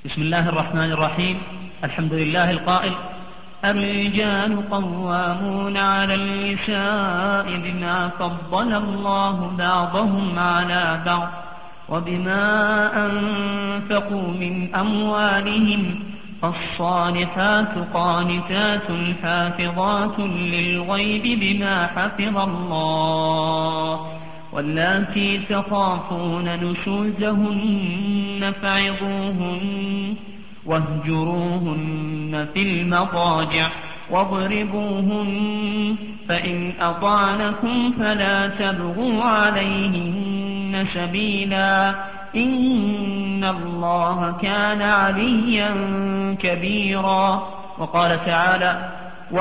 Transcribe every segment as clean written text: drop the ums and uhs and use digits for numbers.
بسم الله الرحمن الرحيم. الحمد لله القائل: الرجال قوامون على النساء بما فضل الله بعضهم على بعض وبما أنفقوا من أموالهم، فالصالحات قانتات حافظات للغيب بما حفظ الله، واللاتي تخافون نشوزهن فعظوهن واهجروهن في المضاجع واضربوهن، فإن أطعنكم فلا تبغوا عليهن سبيلا، إن الله كان عليا كبيرا. وقال تعالى: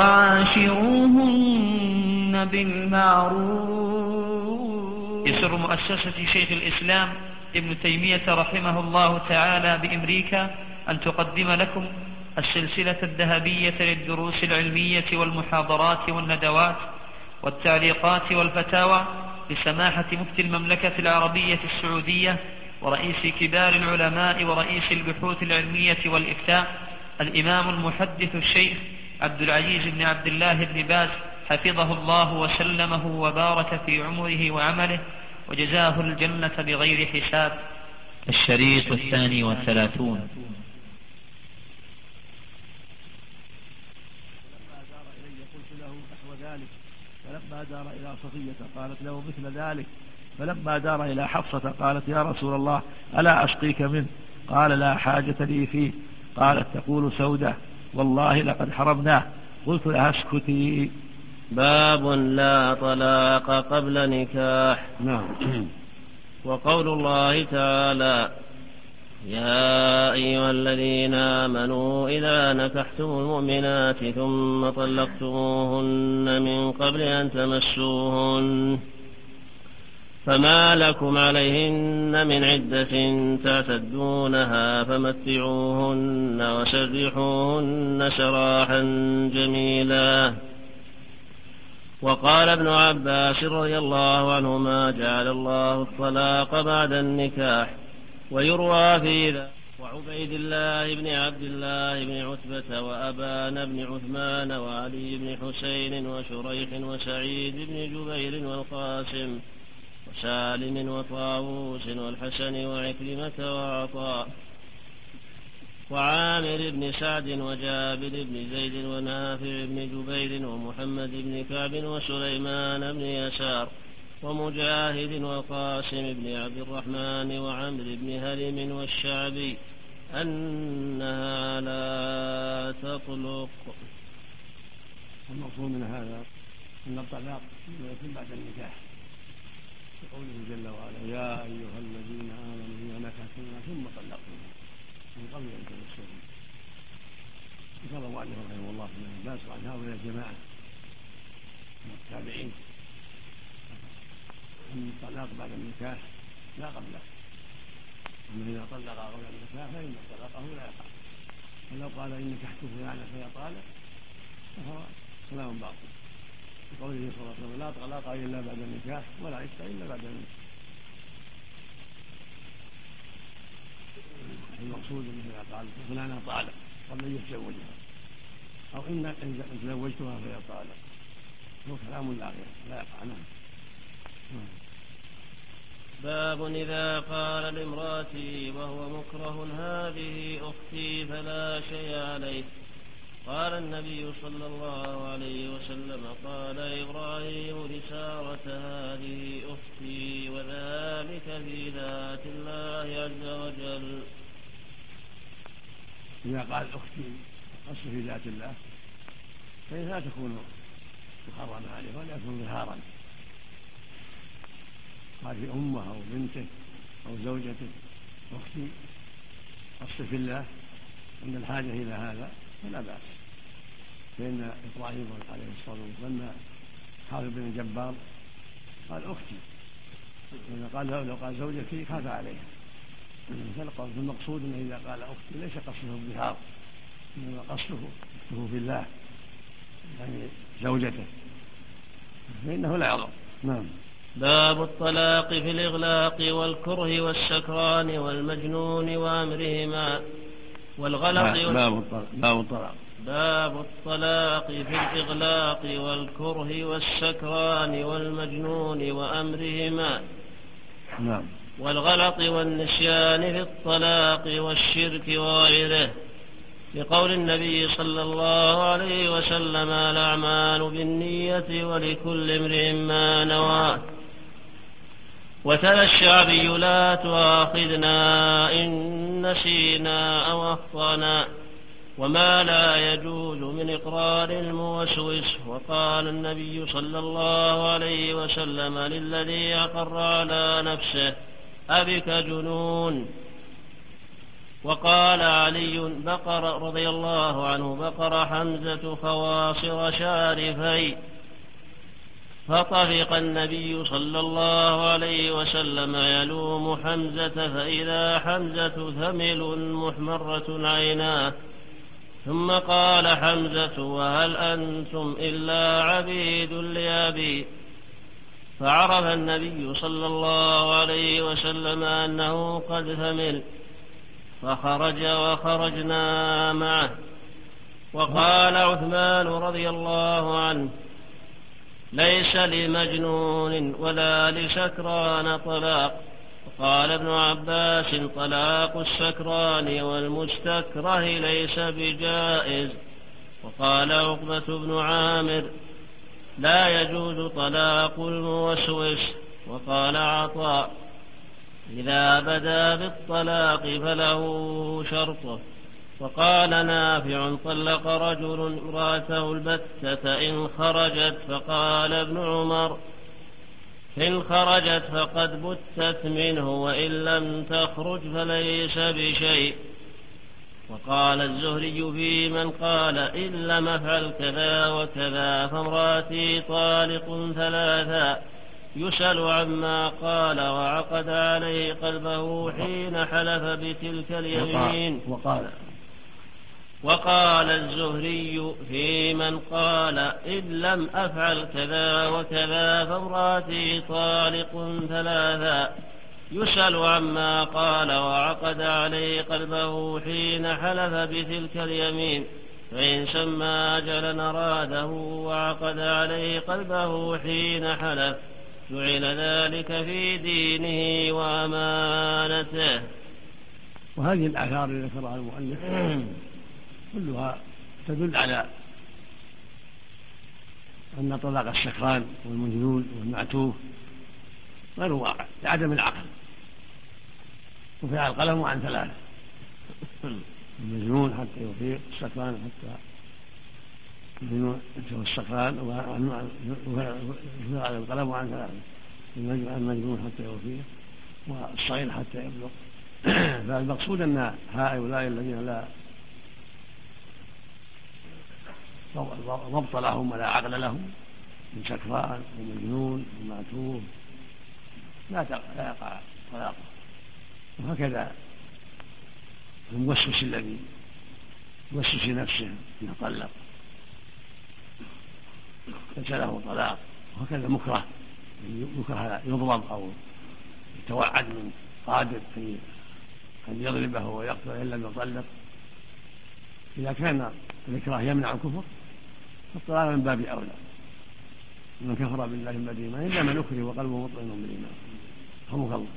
وعاشروهن بالمعروف. يسر مؤسسة شيخ الإسلام ابن تيمية رحمه الله تعالى بأمريكا أن تقدم لكم السلسلة الذهبية للدروس العلمية والمحاضرات والندوات والتعليقات والفتاوى لسماحة مفتي المملكة العربية السعودية ورئيس كبار العلماء ورئيس البحوث العلمية والإفتاء الإمام المحدث الشيخ عبد العزيز بن عبد الله بن باز، حفظه الله وسلمه وبارك في عمره وعمله وجزاه الجنة بغير حساب. الشريط 32. فلما دار إلى صفية قالت له مثل ذلك، فلما دار إلى حفصة قالت: يا رسول الله، ألا أسقيك منه؟ قال: لا حاجة لي فيه. قالت تقول سودة: والله لقد حرمناه. قلت لها: اسكتي. باب لا طلاق قبل نكاح. وقول الله تعالى: يا أيها الذين آمنوا إذا نكحتم المؤمنات ثم طلقتموهن من قبل أن تمسوهن فما لكم عليهن من عدة تعتدونها فمتعوهن وسرحوهن سراحا جميلا. وقال ابن عباس رضي الله عنهما: جعل الله الطلاق بعد النكاح. ويروى في ذا وعبيد الله بن عبد الله بن عتبة وأبان بن عثمان وعلي بن حسين وشريح وسعيد بن جبير والقاسم وسالم وطاووس والحسن وعكرمة وعطاء وعامر بن سعد وجابر بن زيد ونافع بن جبير ومحمد بن كعب وسليمان بن يسار ومجاهد والقاسم بن عبد الرحمن وعمر بن هرم والشعبي أنها لا تطلق. المقصود من هذا أن الطلاق يكون بعد النكاح، بقوله جل وعلا: يا أيها الذين آمنوا إذا نكحتم ثم طلقتم من قبل أن تمسوهن. ذكر المؤلف رحمه الله في ابن عباس عن هؤلاء الجماعة من التابعين أن الطلاق بعد النكاح لا قبله، أما إذا طلق قبل النكاح فإن طلاقه لا يقع. ولو قال إن نكحت فلانا فهي طالق فهو كلام باطل، بقوله صلى الله عليه وسلم: لا طلاق إلا بعد النكاح ولا عشق إلا بعد النكاح. المقصود أنه قال فلانة طالق قبل أن يتزوجها، أو إن تزوجتها فهي طالق، هو كلام لا يقع. باب إذا قال لامرأته وهو مكره: هذه أختي فلا شيء عليه. قال النبي صلى الله عليه وسلم: قال إبراهيم لسارة: هذه أختي، وذلك في ذات الله عز وجل. إذا قال أختي أصل في ذات الله فإنها تكون محرمة عليه ولا يكون ظهارا. قال في أمه أو بنته أو زوجته أختي أصل في الله عند الحاجة إلى هذا فلا بأس. فإن إبراهيم عليه الصلاة والسلام لما حارب بن الجبار قال أختي، لو قال زوجتي خاف عليها. فالمقصود أنه إذا قال أختي ليس قصده الظهار، إنما قصده أخته في الله يعني زوجته، فإنه لا يضر. نعم. باب الطلاق في الإغلاق والكره والسكران والمجنون وأمرهما. والغلط باب الطلاق في الإغلاق والكره والسكران والمجنون وأمرهما. نعم. والغلط والنسيان في الطلاق والشرك وغيره، لقول النبي صلى الله عليه وسلم: الأعمال بالنية ولكل امرئ ما نوى. وتلا الشعبي: لا تؤاخذنا إن نسينا أو أخطأنا، وما لا يجوز من إقرار الموسوس. وقال النبي صلى الله عليه وسلم للذي أقر على نفسه: أبك جنون. وقال علي: بقر رضي الله عنه: بقر حمزة خواصر شارفي. فطفق النبي صلى الله عليه وسلم يلوم حمزة، فإذا حمزة ثمل محمرة عيناه. ثم قال حمزة: وهل أنتم إلا عبيد لأبي؟ فعرف النبي صلى الله عليه وسلم أنه قد ثمل، فخرج وخرجنا معه. وقال عثمان رضي الله عنه: ليس لمجنون ولا لسكران طلاق. وقال ابن عباس: طلاق السكران والمستكره ليس بجائز. وقال عقبة بن عامر: لا يجوز طلاق الموسوس. وقال عطاء: إذا بدا بالطلاق فله شرطه. وقال نافع: طلق رجل امرأته البتة إن خرجت. فقال ابن عمر: إن خرجت فقد بتت منه، وإن لم تخرج فليس بشيء. وقال الزهري في من قال: إن لم أفعل كذا وكذا فامرأتي طالق ثلاثا، يسأل عما قال وعقد عليه قلبه حين حلف بتلك اليمين. وقال الزهري في من قال: إن لم أفعل كذا وكذا فامرأتي طالق ثلاثا، يسأل عما قال وعقد عليه قلبه حين حلف بتلك اليمين. فإن سمى أجلا أراده وعقد عليه قلبه حين حلف، جعل ذلك في دينه وأمانته. وهذه الآثار التي ذكرها المؤلف كلها تدل على أن طلاق السكران والمجنون والمعتوه غير واقع لعدم العقل. رفع القلم عن ثلاثة: المجنون حتى يفيق، السكران حتى المجنون السكران، رفع القلم عن ثلاثة: المجنون حتى يفيق، والصغير حتى يبلغ. فالمقصود أن هؤلاء الذين لا ضبط لهم ولا عقل لهم من سكران ومجنون ومعتوه لا يقع طلاقه. وهكذا الموسوس الذي يوسوس نفسه انه طلق ليس له طلاق. وهكذا مكره يضرب او يتوعد من قادر ان يضربه ويقتله ان لم يطلق. اذا كان الإكراه يمنع الكفر فالطلاق من باب أولى. من كفر بالله من بعد إيمانه إلا من أكره وقلبه مطمئن بالإيمان. رحمك الله.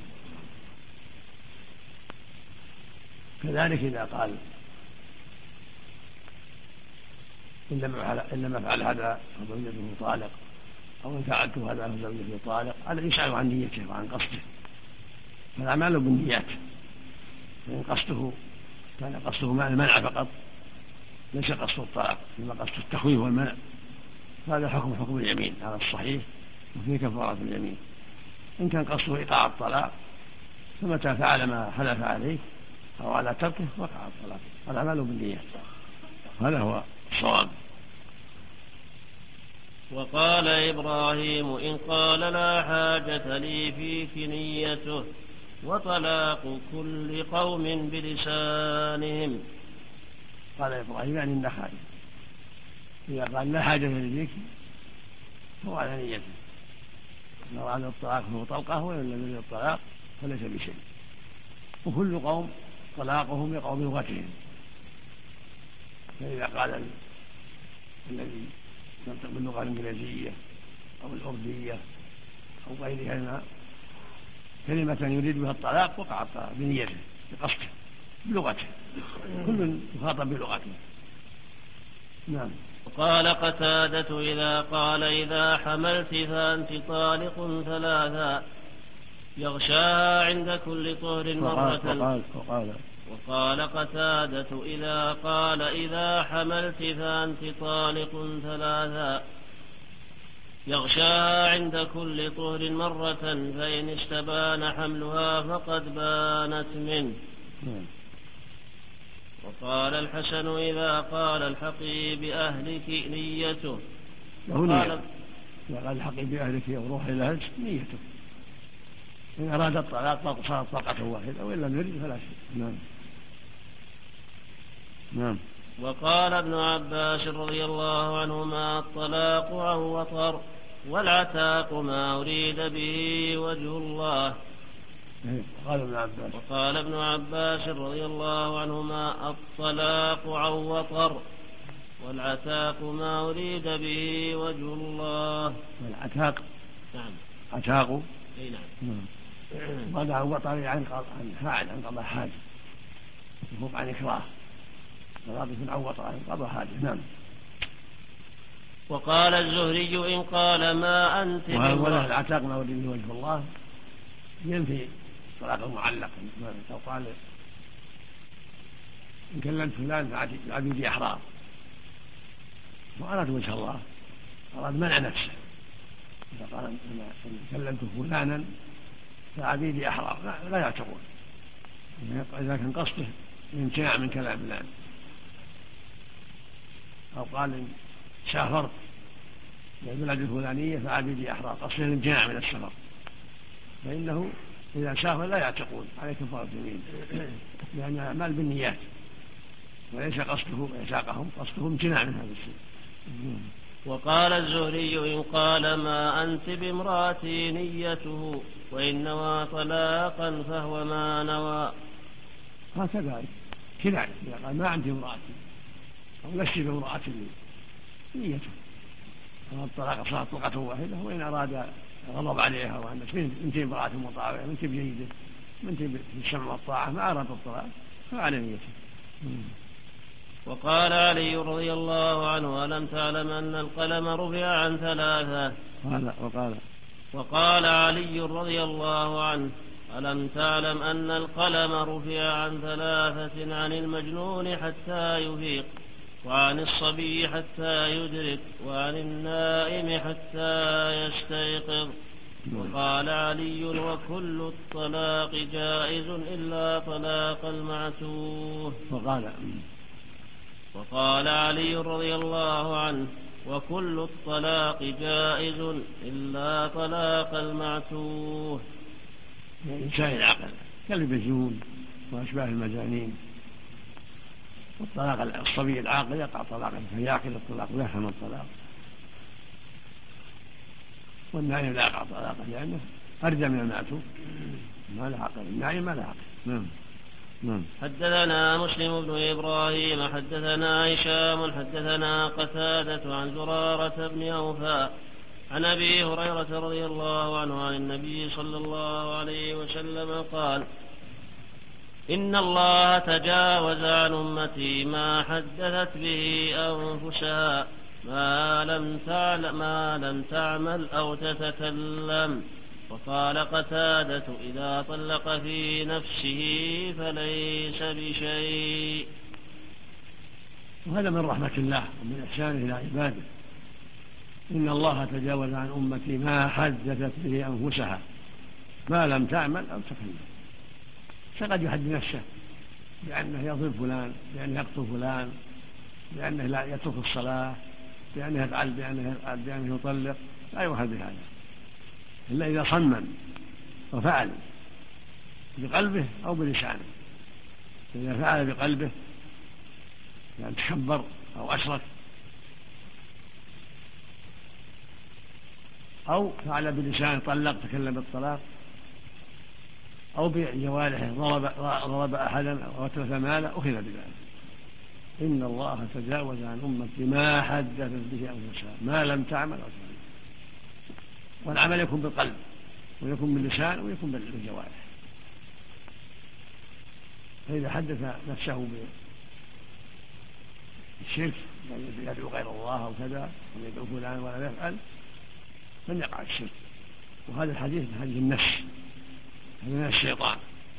كذلك إذا قال: إن لم أفعل هذا فزوجته طالق، أو إن فعلت هذا فزوجته طالق، هذا يسأل عن نيته وعن قصده. فالأعمال بالنيات، فإن قصده كان قصده المنع فقط ليس قصد الطلاق، إنما قصد التخويف والمنع، هذا حكم اليمين على الصحيح وفيه كفارة اليمين. إن كان قصده إيقاع الطلاق فمتى فعل ما حلف عليه أو على تركه وقع الطلاق. الأعمال بالنيات، هذا هو الصواب. وقال إبراهيم: إن قال لا حاجة لي فيك نيته، وطلاق كل قوم بلسانهم. قال إبراهيم يعني النخعي: إذا قال لا حاجة لي فهو على نيته، لو أراد الطلاق فهو طلقه، وإن لم يرد الطلاق فليس بشيء. وكل قوم طلاقهم يقع بلغتهم، فإذا قال الذي ينطق باللغة الإنجليزية أو الأردية أو غيرها كلمة يريد بها الطلاق وقع الطلاق بنيته بقصده بلغته، كل يخاطب بلغته. نعم. وقال قتادة إذا قال إذا حملت فأنت طالق ثلاثا يغشاها عند كل طهر مرة. وقال قتادة إذا قال إذا حملت فأنت طالق ثلاثا يغشاها عند كل طهر مرة فإن استبان حملها فقد بانت منه. وقال الحسن إذا قال الحقي بأهلك نيته قال الحقي بأهلك وروح إلى أهلك نيته، إن أراد الطلاق صارت طلقة واحدة وإن لم يرد فلا شيء. نعم. وقال ابن عباس رضي الله عنهما الطلاق عن وطر والعتاق ما أريد به وجه الله. وقال ابن عباس رضي الله عنهما الطلاق عن وطر والعتاق ما أريد به وجه الله. والعتاق نعم عتاق أي نعم. وضع وطر عن فاعل عن قضاء حاجة يفوق عن إكراه ورابط عن وطر عن قضاء حاجة. نعم. وقال الزهري إن قال ما أنت ولا العتاق ما أريد به وجه الله ينفي طلاق المعلق. لو قال إن كلمت فلان فعبيدي أحرار وأراد وجه الله أراد منع نفسه، إذا قال إن كلمت فلانا فعبيدي أحرار لا يعتقون إذا كان قصده الامتناع من كلام فلان. أو قال إن سافرت إلى البلاد الفلانية فعبيدي أحرار قصده الامتناع من السفر، فإنه إذا سافر لا يعتقون عليه كفارة يمين، لأن الأعمال بالنيات وليس قصده إعتاقهم، قصده امتناع من هذا الشيء. وقال الزهري إن قال ما أنت بامرأتي نيته وإن نوى طلاقا فهو ما نوى. هكذا كناية إذا قال ما أنت بامرأتي أو لست بامرأتي نيته الطلاق صارت طلقة واحدة، وإن أراد غضب عليها وأنت أنت امرأة مطاوعة أنت بجيدة أنت بالسمع والطاعة ما أراد الطلاق فعلى نيته. وقال علي رضي الله عنه ألم تعلم أن القلم رفع عن ثلاثة. وقال علي رضي الله عنه ألم تعلم أن القلم رفع عن ثلاثة عن المجنون حتى يفيق وعن الصبي حتى يدرك وعن النائم حتى يستيقظ. وقال علي وكل الطلاق جائز إلا طلاق المعتوه. وقال علي رضي الله عنه وكل الطلاق جائز إلا طلاق المعتوه. إنسان العقل كالمجنون وأشباه المجانين، والطلاق الصبي العاقل يقع طلاقا فيعقل الطلاق ويفهم الطلاق، والنائم لا يقع طلاقا لأنه أرجى من المعتوه ما له عقل، النائم ما له عقل. حدثنا مسلم بن إبراهيم حدثنا هشام حدثنا قتادة عن زرارة بن أوفى عن أبي هريرة رضي الله عنه عن النبي صلى الله عليه وسلم قال إن الله تجاوز عن أمتي ما حدثت به أنفسها ما لم تعمل أو تتكلم. وقال قتادة إذا طلق في نفسه فليس بشيء. وهذا من رحمة الله ومن إحسانه إلى عباده، إن الله تجاوز عن أمتي ما حدثت به أنفسها ما لم تعمل أو تكلم. فقد يحدث نفسه بأنه يضرب فلان، بأنه يقتل فلان، بأنه لا يترك الصلاة، بأنه يفعل، بأنه يطلق، لا يوحد بهذا إلا إذا صمم وفعل بقلبه أو بلسانه. إذا فعل بقلبه يعني تكبر أو أشرك، أو فعل بلسانه طلق تكلم بالطلاق، أو بجوارحه ضرب أحدا أو أتلف ماله أخذ بذلك. إن الله تجاوز عن أمتي ما حدثت به أنفسها ما لم تعمل أو تفعل. والعمل يكون بالقلب ويكون باللسان ويكون بالجوارح. فإذا حدث نفسه بالشرك يدعو غير الله أو كذا ويدعو فلان ولا يفعل لن يقع الشرك. وهذا الحديث حديث النفس، هذا من الشيطان.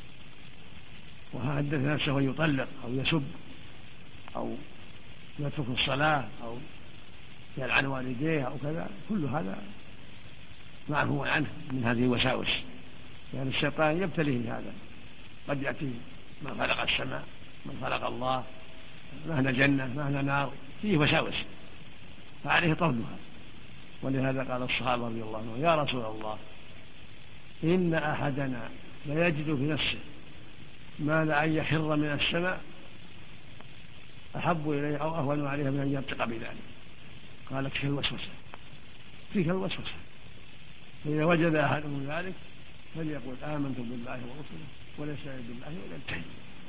وحدث نفسه أن يطلق أو يسب أو يترك الصلاة أو يلعن والديه أو كذا، كل هذا معفو عنه من هذه الوساوس، لأن الشيطان يبتليه بهذا. قد يأتي ما خلق السماء، من خلق الله، ما هنا جنة ما هنا نار، فيه وساوس فعليه طردها. ولهذا قال الصحابة رضي الله عنهم: يا رسول الله إن أحدنا ليجد في نفسه ما لأن يخر من السماء أحب إليه أو أهون عليه من أن يرتق بذلك. قال: فيك الوسوسة، فيك الوسوسة. فإذا وجد أحدهم ذلك فليقول آمنت بالله ورسله وليس بالله ولا ينتهي.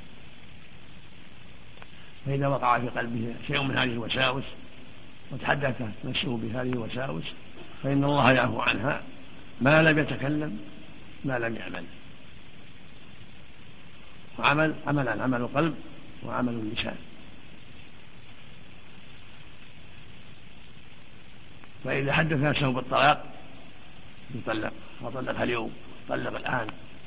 فإذا وقع في قلبه شيء من هذه الوساوس وتحدث نفسه بهذه الوساوس فإن الله يعفو عنها ما لم يتكلم ما لم يعمل. عمل القلب وعمل اللسان. فإذا حدث نفسه بالطلاق يطلق، وطلق اليوم، طلق الآن،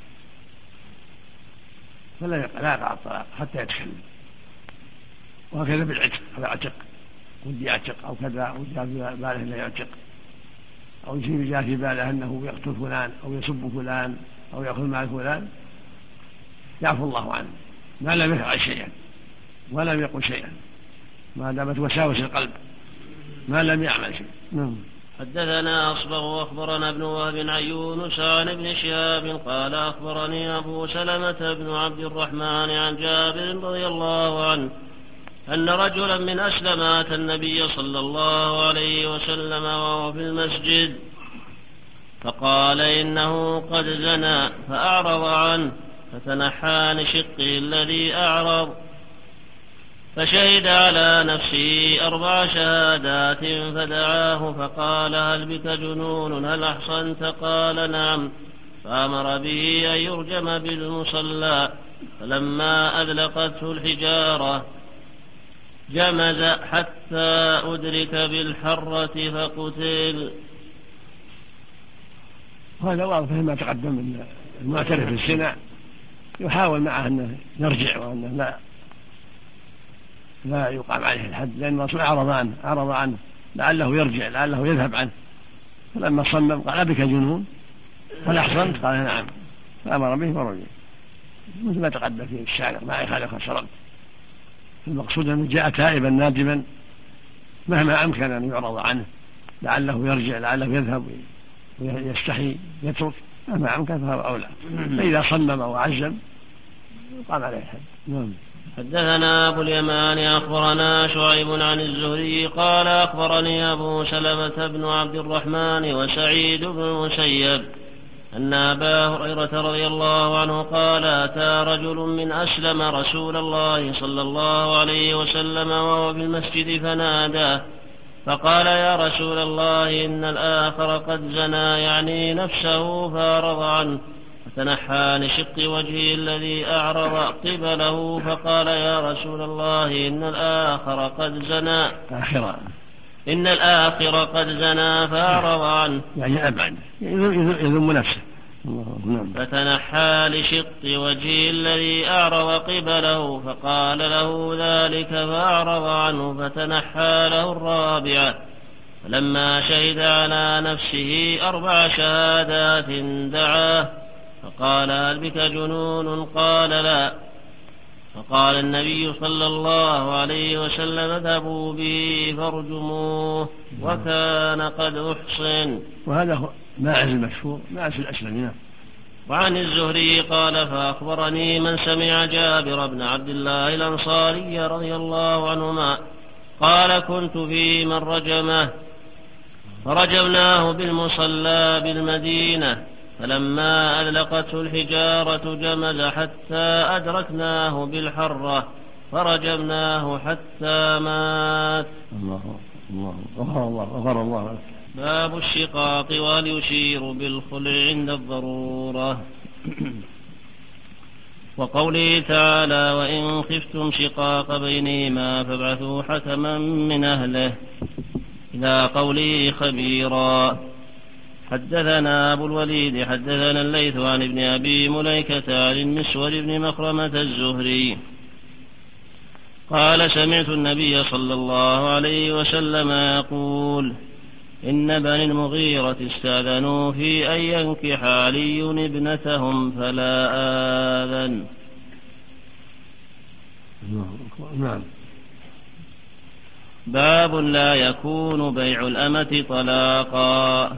فلا يقع الطلاق حتى يتكلم. وهكذا بالعتق، هذا عتق ودي يعتق أو كذا، أو جاء في باله أنه يعتق، أو جاء في باله أنه يقتل فلان أو يسب فلان أو يأخذ مال فلان، يعفو الله عنه ما لم يفعل شيئا ولم يقل شيئا، ما دامت وساوس القلب ما لم يعمل شيء. حدثنا أصبغ وأخبرنا ابن وهب عن يونس عن ابن شهاب قال أخبرني أبو سلمة بن عبد الرحمن عن جابر رضي الله عنه أن رجلا من أسلم أتى النبي صلى الله عليه وسلم وهو في المسجد فقال إنه قد زنى، فأعرض عنه فتنحى لشقه الذي أعرض، فشهد على نفسه 4 شهادات فدعاه فقال: هل بك جنون؟ هل أحصنت؟ قال: نعم. فأمر به أن يرجم بالمصلى، فلما أذلقته الحجارة جمز حتى أدرك بالحرة فقتل. هذا واضح ما تقدم من المعترف بالزنا يحاول معه أنه يرجع وأنه لا يقام عليه الحد، لأن الرسول أعرض عنه لعله يرجع لعله يذهب عنه. فلما صمم قال: بك جنون؟ هل أحصنت؟ قال: نعم. فأمر به ورجع، مثل ما تقدم في الشارع ما يخالف شرط. المقصود أنه جاء تائبا نادما مهما أمكن أن يعرض عنه لعله يرجع لعله يذهب ويستحي يترك، مهما أمكن فهو أولى. فإذا صمم وعزم يقام عليه الحد. حدثنا أبو اليمان أخبرنا شعيب عن الزهري قال أخبرني أبو سلمة بن عبد الرحمن وسعيد بن المسيب أن أبا هريرة رضي الله عنه قال: أتى رجل من أسلم رسول الله صلى الله عليه وسلم وهو في المسجد فناداه فقال: يا رسول الله إن الآخر قد زنى، يعني نفسه، فأعرض عنه فتنحى لشق وجهه الذي أعرض قبله فقال: يا رسول الله إن الآخر قد زنى فأعرض عنه، يعني أبعد يذم نفسه. فتنحى لشق وجهه الذي أعرض قبله فقال له ذلك فأعرض عنه فتنحى له 4. فلما شهد على نفسه 4 شهادات دعاه فقال: هل بك جنون؟ قال: لا. فقال النبي صلى الله عليه وسلم: اذهبوا به فارجموه وكان قد أحصن. وهذا هو ماعز المشهور، ماعز الأسلمين. وعن الزهري قال: فأخبرني من سمع جابر بن عبد الله الأنصاري رضي الله عنهما قال: كنت في من رجمه فرجمناه بالمصلى بالمدينة، فلما أذلقته الحجارة جمز حتى أدركناه بالحرة، فرجمناه حتى مات. غفر الله. باب الشقاق وهل يشير بالخلع عند الضرورة. وقوله تعالى وإن خفتم شقاق بينهما فابعثوا حكما من أهله إلى قوله خبيرا. حدثنا أبو الوليد حدثنا الليث عن ابن أبي مليكة عن المسور بن مخرمة الزهري قال سمعت النبي صلى الله عليه وسلم يقول إن بني المغيرة استأذنوا في أن ينكح علي ابنتهم فلا آذن. نعم. باب لا يكون بيع الأمة طلاقا.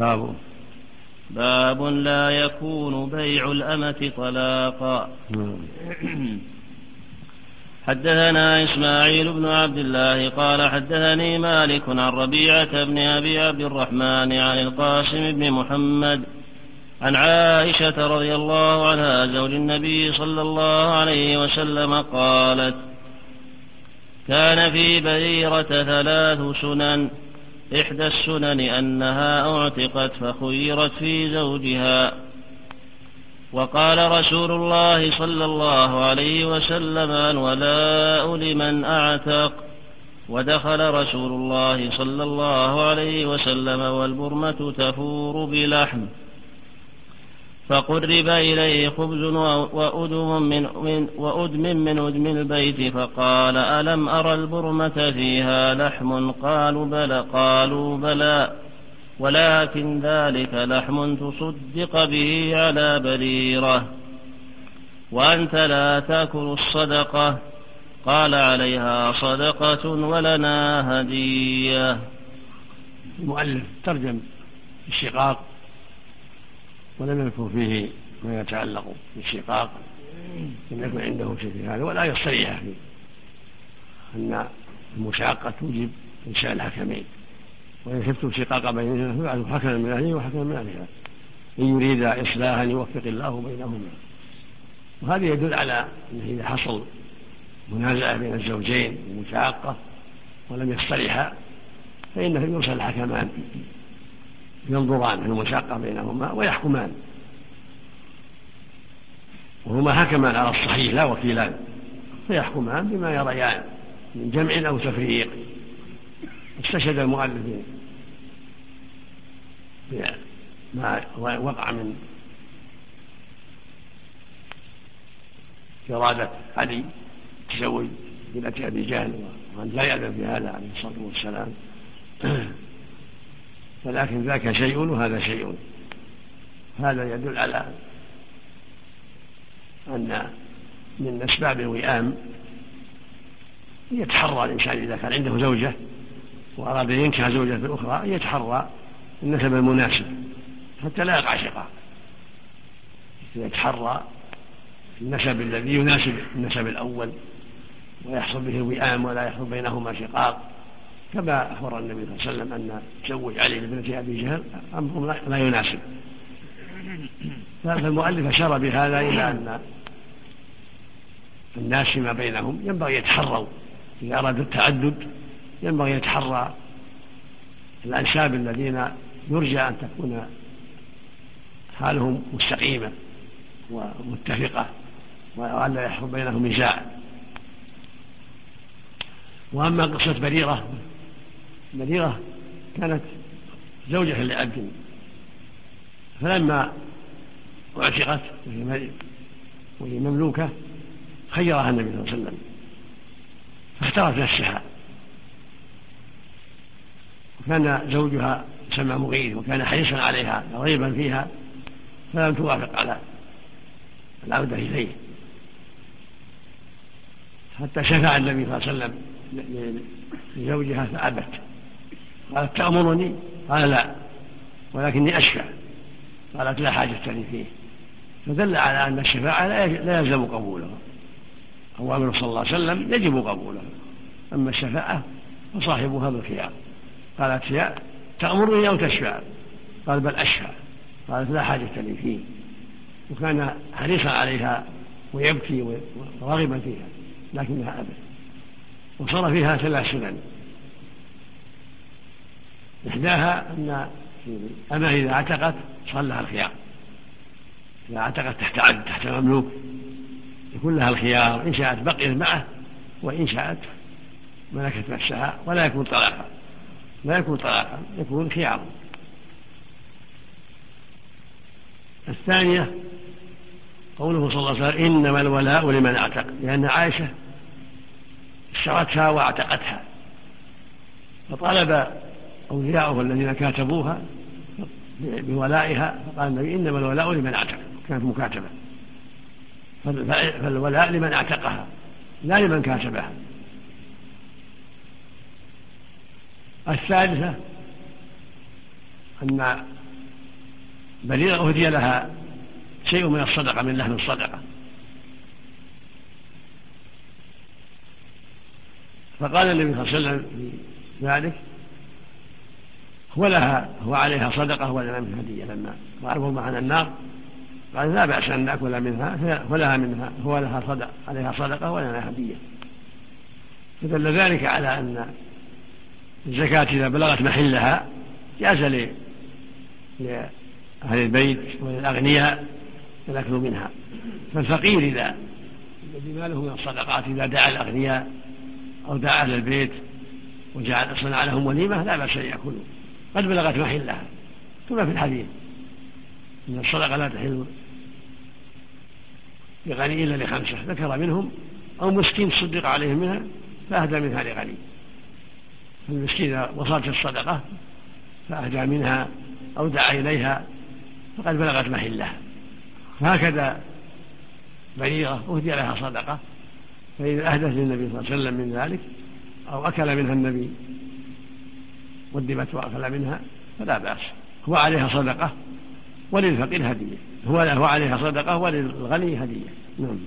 باب لا يكون بيع الأمة طلاقا. حدثنا إسماعيل بن عبد الله قال حدثني مالك عن ربيعة بن أبي عبد الرحمن عن القاسم بن محمد عن عائشة رضي الله عنها زوج النبي صلى الله عليه وسلم قالت كان في بريرة 3 سنن إحدى السنن أنها أعتقت فخيرت في زوجها. وقال رسول الله صلى الله عليه وسلم الولاء لمن أعتق. ودخل رسول الله صلى الله عليه وسلم والبرمة تفور بلحم فقرب إليه خبز وأدم من أدم البيت فقال ألم أرى البرمة فيها لحم؟ قالوا بلى ولكن ذلك لحم تصدق به على بريرة وأنت لا تأكل الصدقة. قال عليها صدقة ولنا هدية. المؤلف ترجم الشقاق ولم يذكر فيه ما يتعلق بالشقاق لم يكن عنده شيء في هذا ولا يصريح فيه أن المشاقة توجب إنشاء الحكمين. وإن خفتم شقاق بينهما فابعثوا حكما من أهله وحكما من أهلها إن يريد إصلاحا يوفق الله بينهما. وهذا يدل على أنه إذا حصل منازعة بين الزوجين ومشاقة ولم يصطلحا فإنه يرسل الحكمان ينظران في المشاقة بينهما ويحكمان وهما حكمان على الصحيح لا وكيلان فيحكمان بما يريان من جمع أو تفريق. استشهد المؤلف بما وقع من إرادة علي تزوج بنت أبي جهل وأن لا يأذن في هذا عليه الصلاة والسلام فلكن ذاك شيء وهذا شيء. هذا يدل على أن من أسباب الوئام يتحرى الإنسان إذا كان عنده زوجة وأراد أن ينكح زوجة أخرى يتحرى النسب المناسب حتى لا يقع شقاق. يتحرى النسب الذي يناسب النسب الأول ويحصل به الوئام ولا يحصل بينهما شقاق كما أخبر النبي صلى الله عليه وسلم أن تزوج علي بنت أبي جهل أمر لا يناسب. فالمؤلف أشار بهذا إلى أن الناس فيما بينهم ينبغي يتحروا إذا أرادوا التعدد ينبغي يتحرى الأنساب الذين يرجى أن تكون حالهم مستقيمة ومتفقة وألا يحصل بينهم نزاع. وأما قصة بريرة كانت زوجة لعبد فلما اعتقت وهي مملوكة خيرها النبي صلى الله عليه وسلم فاختارت نفسها وكان زوجها سمى مغيث وكان حريصا عليها رغيبا فيها فلم توافق على العودة إليه حتى شفع النبي صلى الله عليه وسلم لزوجها فأبت قالت تأمرني؟ قال لا ولكني أشفع. قالت لا حاجة لي فيه. فدل على أن الشفاعة لا يلزم قبولها. أوامر صلى الله عليه وسلم يجب قبولها أما الشفاعة فصاحبها بالخيار. قالت يا تأمرني أو تشفع؟ قال بل أشفع. قالت لا حاجة لي فيه. وكان حريصا عليها ويبكي وراغبا فيها لكنها أبت، وصار فيها 3 سنن. إحداها أن أما إذا اعتقت صار لها الخيار، إذا اعتقت تحت مملوك يكون لها الخيار، إن شاءت بقيت معه وإن شاءت ملكت نفسها، ولا يكون طلاقا، لا يكون طلاقا، يكون خيار. الثانية قوله صلى الله عليه وسلم إنما الولاء لمن اعتق، لأن عائشة اشترتها واعتقتها، فطلب أولياؤه الذين كاتبوها بولائها، فقال النبي إنما الولاء لمن اعتق، كانت مكاتبة، فالولاء لمن اعتقها لا لمن كاتبها. الثالثة أن بريرة أهدي لها شيء من الصدقة، من لحم الصدقة، فقال النبي صلى الله عليه وسلم في ذلك هو عليها صدقة ولنا منها هدية. لما رأوا معنا النار قال لا بأس أن نأكل منها، ولها منها، هو لها صدقة، عليها صدقة ولنا هدية. فدل ذلك على أن الزكاة إذا بلغت محلها جاز لأهل البيت وللأغنياء الأكل منها. فالفقير إذا الذي ماله من الصدقات إذا دعا الأغنياء أو دعا أهل البيت وجعل صنع لهم وليمة لا بأس أن يأكلوا قد بلغت محلها، كما في الحديث إن الصدقة لا تحل لغني إلا ل5، ذكر منهم أو مسكين صدق عليهم منها فأهدى منها لغني. فالمسكين إذا وصلت الصدقة فأهدى منها أو دعا إليها فقد بلغت محلها. فهكذا بريرة أهدي لها صدقة، فإذا أهدت للنبي صلى الله عليه وسلم من ذلك أو أكل منها النبي قدمت وأكل منها فلا بأس، هو عليها صدقة وللفقير هدية، هو عليها صدقة وللغني هدية. نعم.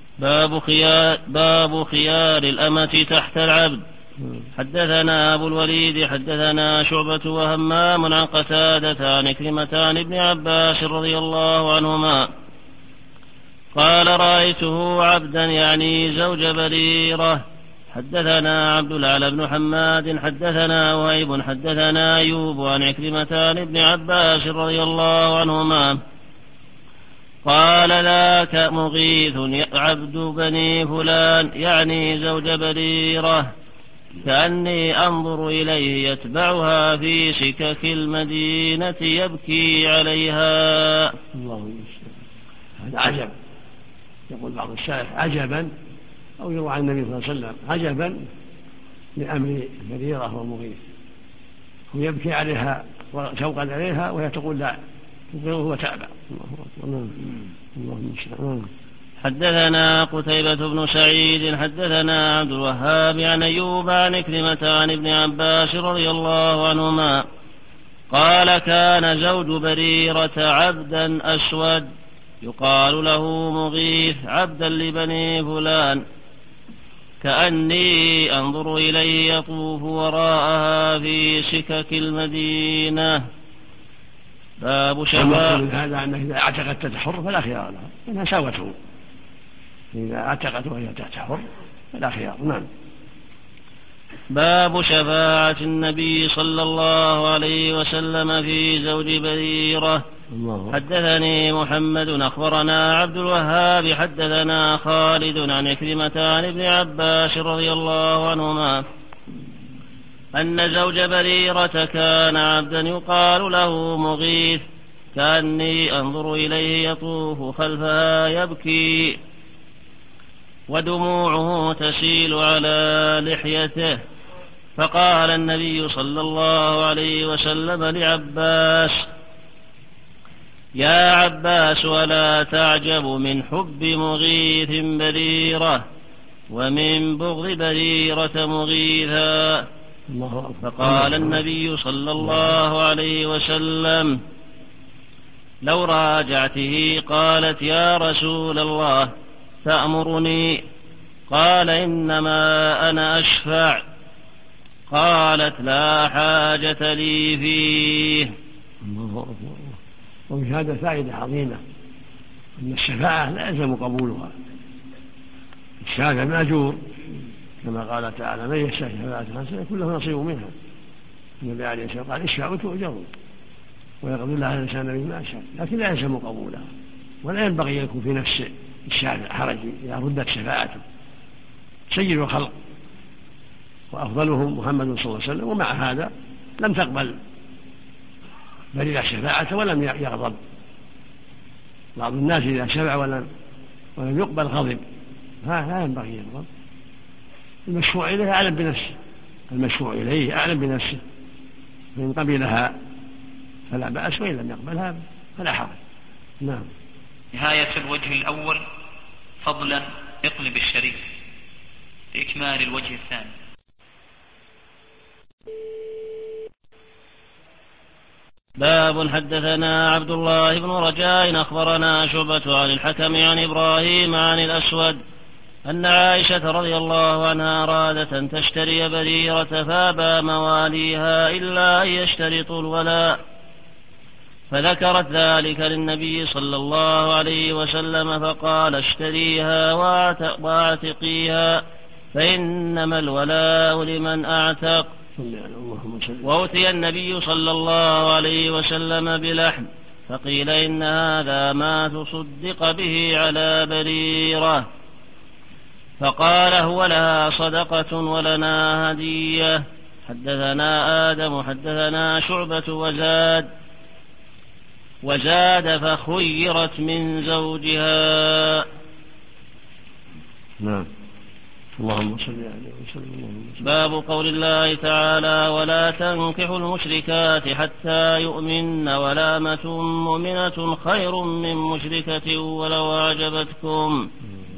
باب خيار الأمة تحت العبد. حدثنا أبو الوليد حدثنا شعبة وهمام عن قتادة عن عكرمة عن ابن عباس رضي الله عنهما قال رأيته عبدا يعني زوج بريرة. حدثنا عبد الأعلى بن حماد حدثنا وهيب حدثنا أيوب عن عكرمة عن ابن عباس رضي الله عنهما قال ذاك مغيث عبد بني فلان يعني زوج بريرة، كأني أنظر إليه يتبعها في سكك المدينة يبكي عليها. الله هذا عجب، يقول بعض السلف عجبا، أو يروى عن النبي صلى الله عليه وسلم عجبا لأمر بريرة ومغيث، هو يبكي عليها وشوقا عليها وهي تقول لا وهو تأبى. الله. حدثنا قتيبة بن سعيد حدثنا عبد الوهاب عن أيوب عن عكرمة عن ابن عباس رضي الله عنهما قال كان زوج بريرة عبدا أسود يقال له مغيث عبدا لبني فلان، كأني أنظر إليه يطوف وراءها في سكك المدينة. باب شباب. من هذا أنه إذا اعتقت تحت حر فلا خيار لها، إنها ساوته، إذا اعتقت وهي تحت حر فلا خيار. نعم. باب شفاعة النبي صلى الله عليه وسلم في زوج بريرة. حدثني محمد أخبرنا عبد الوهاب حدثنا خالد عن عكرمة عن ابن عباس رضي الله عنهما أن زوج بريرة كان عبدا يقال له مغيث، كأني أنظر إليه يطوف خلفها يبكي ودموعه تسيل على لحيته، فقال النبي صلى الله عليه وسلم لعباس يا عباس ولا تعجب من حب مغيث بريرة ومن بغض بريرة مغيثا. فقال النبي صلى الله عليه وسلم لو راجعته قالت يا رسول الله تأمرني؟ قال إنما أنا أشفع. قالت لا حاجة لي فيه. وفي هذا فائدة عظيمة، أن الشفاعة لا يلزم قبولها، الشافع مأجور كما قال تعالى من يشفع شفاعة حسنة يكون له نصيب منها. النبي عليه الصلاة والسلام قال اشفعوا تؤجروا ويقضي الله على لسان النبي ما شاء، لكن لا يلزم قبولها، ولا ينبغي أن يكون في نفس الشافع حرج إذا ردت شفاعته. سيد الخلق وأفضلهم محمد صلى الله عليه وسلم، ومع هذا لم تقبل بريئة شفاعته ولم يغضب. بعض الناس إذا شفع ولم يقبل غضب، لا ينبغي يغضب. المشفوع إليه أعلم بنفسه، المشفوع إليه أعلم بنفسه، فإن قبلها فلا بأس، وإن لم يقبلها فلا حرج. نعم. نهاية الوجه الأول فضلا اقلب الشريف لإكمال الوجه الثاني. باب حدثنا عبد الله بن رجاء أخبرنا شعبة عن الحكم عن إبراهيم عن الأسود أن عائشة رضي الله عنها أرادت أن تشتري بريرة فابى مواليها إلا أن يشترطوا الولاء، فذكرت ذلك للنبي صلى الله عليه وسلم فقال اشتريها واعتقيها فإنما الولاء لمن أعتق. وأتي النبي صلى الله عليه وسلم بلحم فقيل إن هذا ما تصدق به على بريرة، فقال هو لها صدقة ولنا هدية. حدثنا آدم حدثنا شعبة وزاد فخيرت من زوجها. نعم. اللهم صل عليه وسلم. باب قول الله تعالى ولا تنكحوا المشركات حتى يؤمن ولا أمة مؤمنة خير من مشركة ولو أعجبتكم.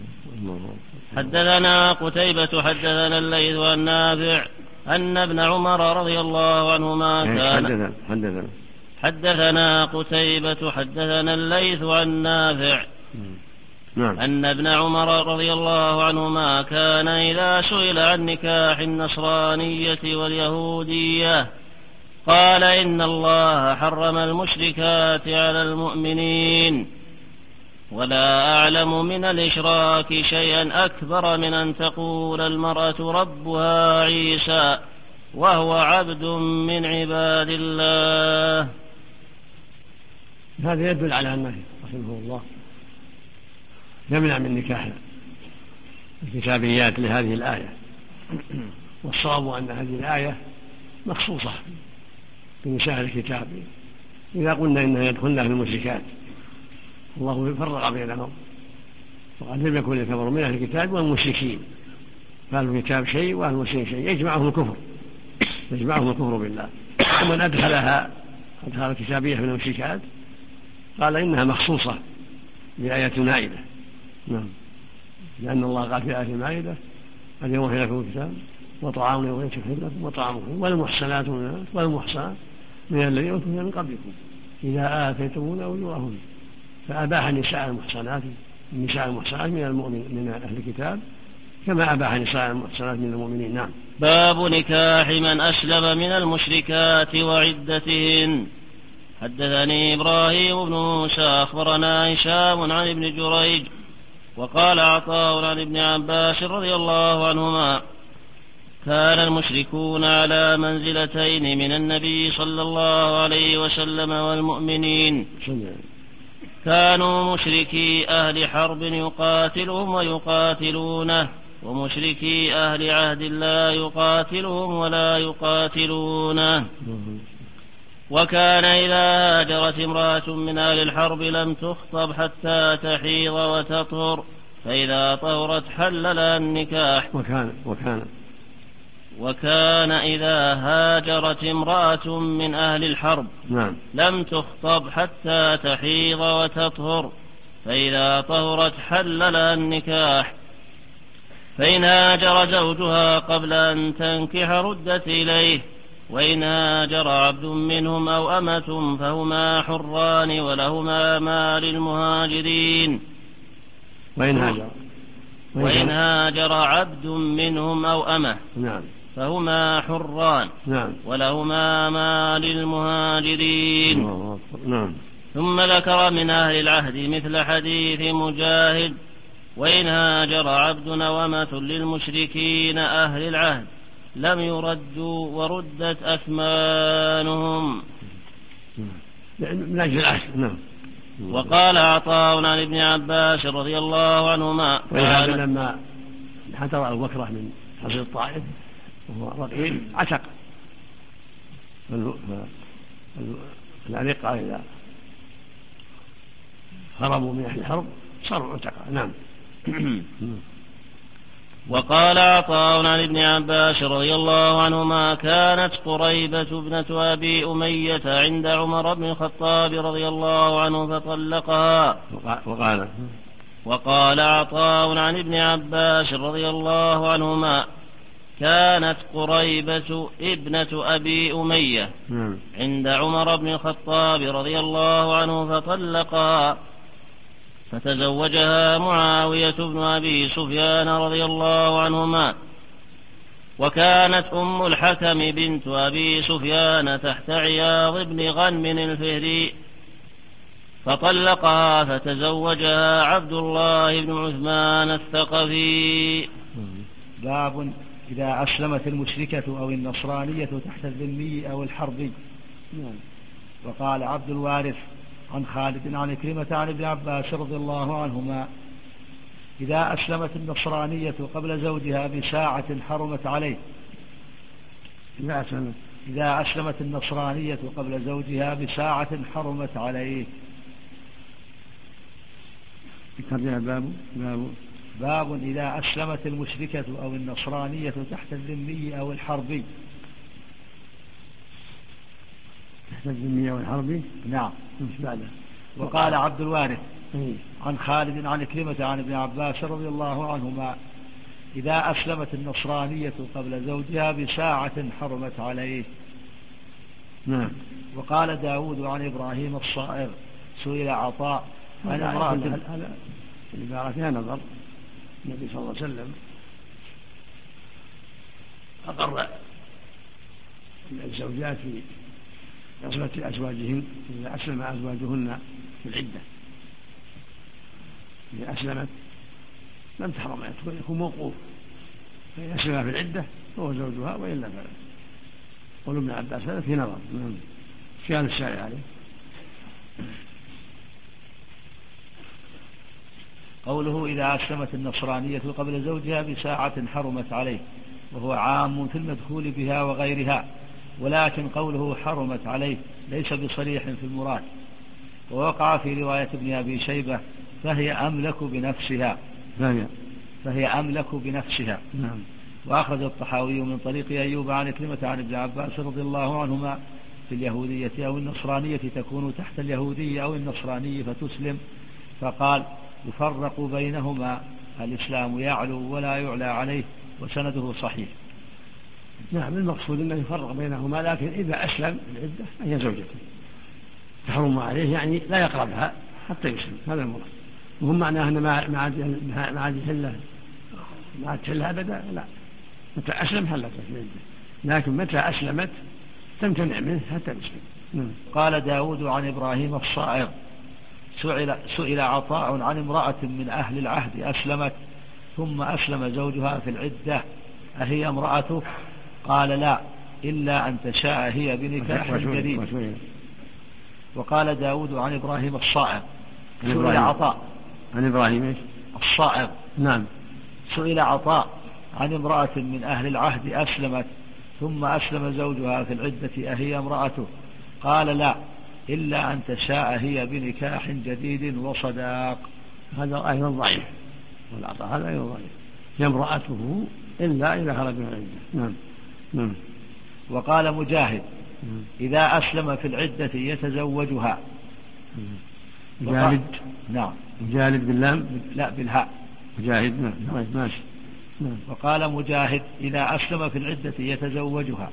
حدثنا قتيبة حدثنا الليث عن نافع أن ابن عمر رضي الله عنهما كان حدثنا قتيبة حدثنا الليث عن نافع أن ابن عمر رضي الله عنهما كان إذا سئل عن نكاح النصرانية واليهودية قال إن الله حرم المشركات على المؤمنين، ولا أعلم من الإشراك شيئا أكبر من أن تقول المرأة ربها عيسى وهو عبد من عباد الله. هذا يدل على أنه رحمه الله يمنع من نكاح الكتابيات لهذه الآية، والصواب أن هذه الآية مخصوصة بنساء الكتاب إذا قلنا إنها يدخلن في المشركات. الله فرق بينهم وقد لم يكن الكفر من أهل الكتاب والمشركين، فأهل الكتاب شيء وأهل المشركين شيء، يجمعهم الكفر بالله. ومن أدخل الكتابية من المشركات قال إنها مخصوصة بآية المائدة. نعم. لأن الله قال في آية المائدة اليوم أحل لكم الكتاب وطعام يوم يحل لكم وطعامكم والمحصنات من الناس والمحصنات من الذين أوتوا من قبلكم إذا آتيتمون أجورهن، فأباح النساء المحصنات من أهل الكتاب كما أباح النساء المحصنات من المؤمنين. نعم. باب نكاح من أسلم من المشركات وعدتهن. حدثني إبراهيم بن موسى أخبرنا هشام عن ابن جريج وقال عطاء عن ابن عباس رضي الله عنهما كان المشركون على منزلتين من النبي صلى الله عليه وسلم والمؤمنين، كانوا مشركي أهل حرب يقاتلهم ويقاتلونه، ومشركي أهل عهد لا يقاتلهم ولا يقاتلونه. وكان إذا هاجرت امرأة من أهل الحرب لم تخطب حتى تحيض وتطهر، فإذا طهرت حل لها النكاح. وكان إذا هاجرت امرأة من أهل الحرب لم تخطب حتى تحيض وتطهر، فإذا طهرت حل لها النكاح. فإن هاجر زوجها قبل أن تنكح ردت إليه، وإن هاجر عبد منهم أو أمة فهما حران ولهما ما للمهاجرين. وإن هاجر عبد منهم أو أمة فهما حران ولهما ما للمهاجرين. ثم ذكر من أهل العهد مثل حديث مجاهد وإن هاجر عبد وأمة للمشركين أهل العهد لم يردوا وردت أثمانهم من أجل العهد. نعم. وقال عطاء عن ابن عباس رضي الله عنهما ولهذا لما حضر البكرة من حصر الطائف وهو رقيق عتق الأرقة إذا هربوا من أهل الحرب صاروا عتقا. نعم. وقال عطاء عن ابن عباس رضي الله عنهما كانت قريبة ابنة أبي أمية عند عمر بن الخطاب رضي الله عنه فطلقها. وقال عطاء عن ابن عباس رضي الله عنهما كانت قريبة ابنة أبي أمية عند عمر بن الخطاب رضي الله عنه فطلقها فتزوجها معاوية بن أبي سفيان رضي الله عنهما. وكانت أم الحكم بنت أبي سفيان تحت عياض بن غنم الفهري فطلقها فتزوجها عبد الله بن عثمان الثقفي. باب إذا أسلمت المشركة أو النصرانية تحت الذمي أو الحربي. وقال عبد الوارث عن خالد عن كريمة عن ابن عباس رضي الله عنهما إذا أسلمت النصرانية قبل زوجها بساعة حرمت عليه. إذا أسلمت النصرانية قبل زوجها بساعة حرمت عليه. باب إذا أسلمت المشركة أو النصرانية تحت الذمي أو الحربي. تحت الذمي أو الحربي. نعم. وقال عبد الوارث عن خالد عن كريمة عن ابن عباس رضي الله عنهما إذا أسلمت النصرانية قبل زوجها بساعة حرمت عليه. نعم. وقال داود عن إبراهيم الصائغ سئل عطاء عن امرأة. هذا العبارة فيها نظر. النبي صلى الله عليه وسلم أقر الزوجات في عصمة أزواجهن إذا أسلم أزواجهن في العدة. إذا أسلمت لم تحرم يكون موقوف، فإن أسلم في العدة فهو زوجها وإلا فلا. قول ابن عباس هذا في نظر. كان الشارع عليه. قوله إذا أسلمت النصرانية قبل زوجها بساعة حرمت عليه وهو عام في المدخول بها وغيرها، ولكن قوله حرمت عليه ليس بصريح في المراد. ووقع في رواية ابن أبي شيبة فهي أملك بنفسها. نعم. وأخرج الطحاوي من طريق أيوب عن كلمة عن ابن عباس رضي الله عنهما في اليهودية أو النصرانية تكون تحت اليهودية أو النصرانية فتسلم، فقال يفرق بينهما الإسلام يعلو ولا يعلى عليه وسنده صحيح. نعم. المقصود أنه يفرق بينهما، لكن إذا أسلم العدة فهي زوجته تحرم عليه، يعني لا يقربها حتى يسلم. هذا المراد. وهم معناه أن ما عاد تحلها أبدا، لا. متى أسلم حلت العدة، لكن متى أسلمت تمتنع منه حتى يسلم. قال داود عن إبراهيم الصائغ سئل عطاء عن امرأة من أهل العهد أسلمت ثم أسلم زوجها في العدة أهي امرأته؟ قال لا، إلا أن تشاء هي بنكاح جديد. وقال داود عن إبراهيم الصائغ سئل عطاء عن إبراهيم الصائغ. نعم. سئل عطاء عن امرأة من أهل العهد أسلمت ثم أسلم زوجها في العدة أهي امرأته؟ قال لا، إلا أن تشاء هي بنكاح جديد وصداق. هذا أيضا ضعيف، والعطاء هذا أيضا ضعيف. هي امرأته إلا إذا خرج من العدة. نعم. وقال مجاهد إذا أسلم في العدة يتزوجها. مجالد. نعم. مجالد باللام؟ لا، بالهاء. مجاهد. نعم. ماشي. نعم. وقال مجاهد إذا أسلم في العدة يتزوجها.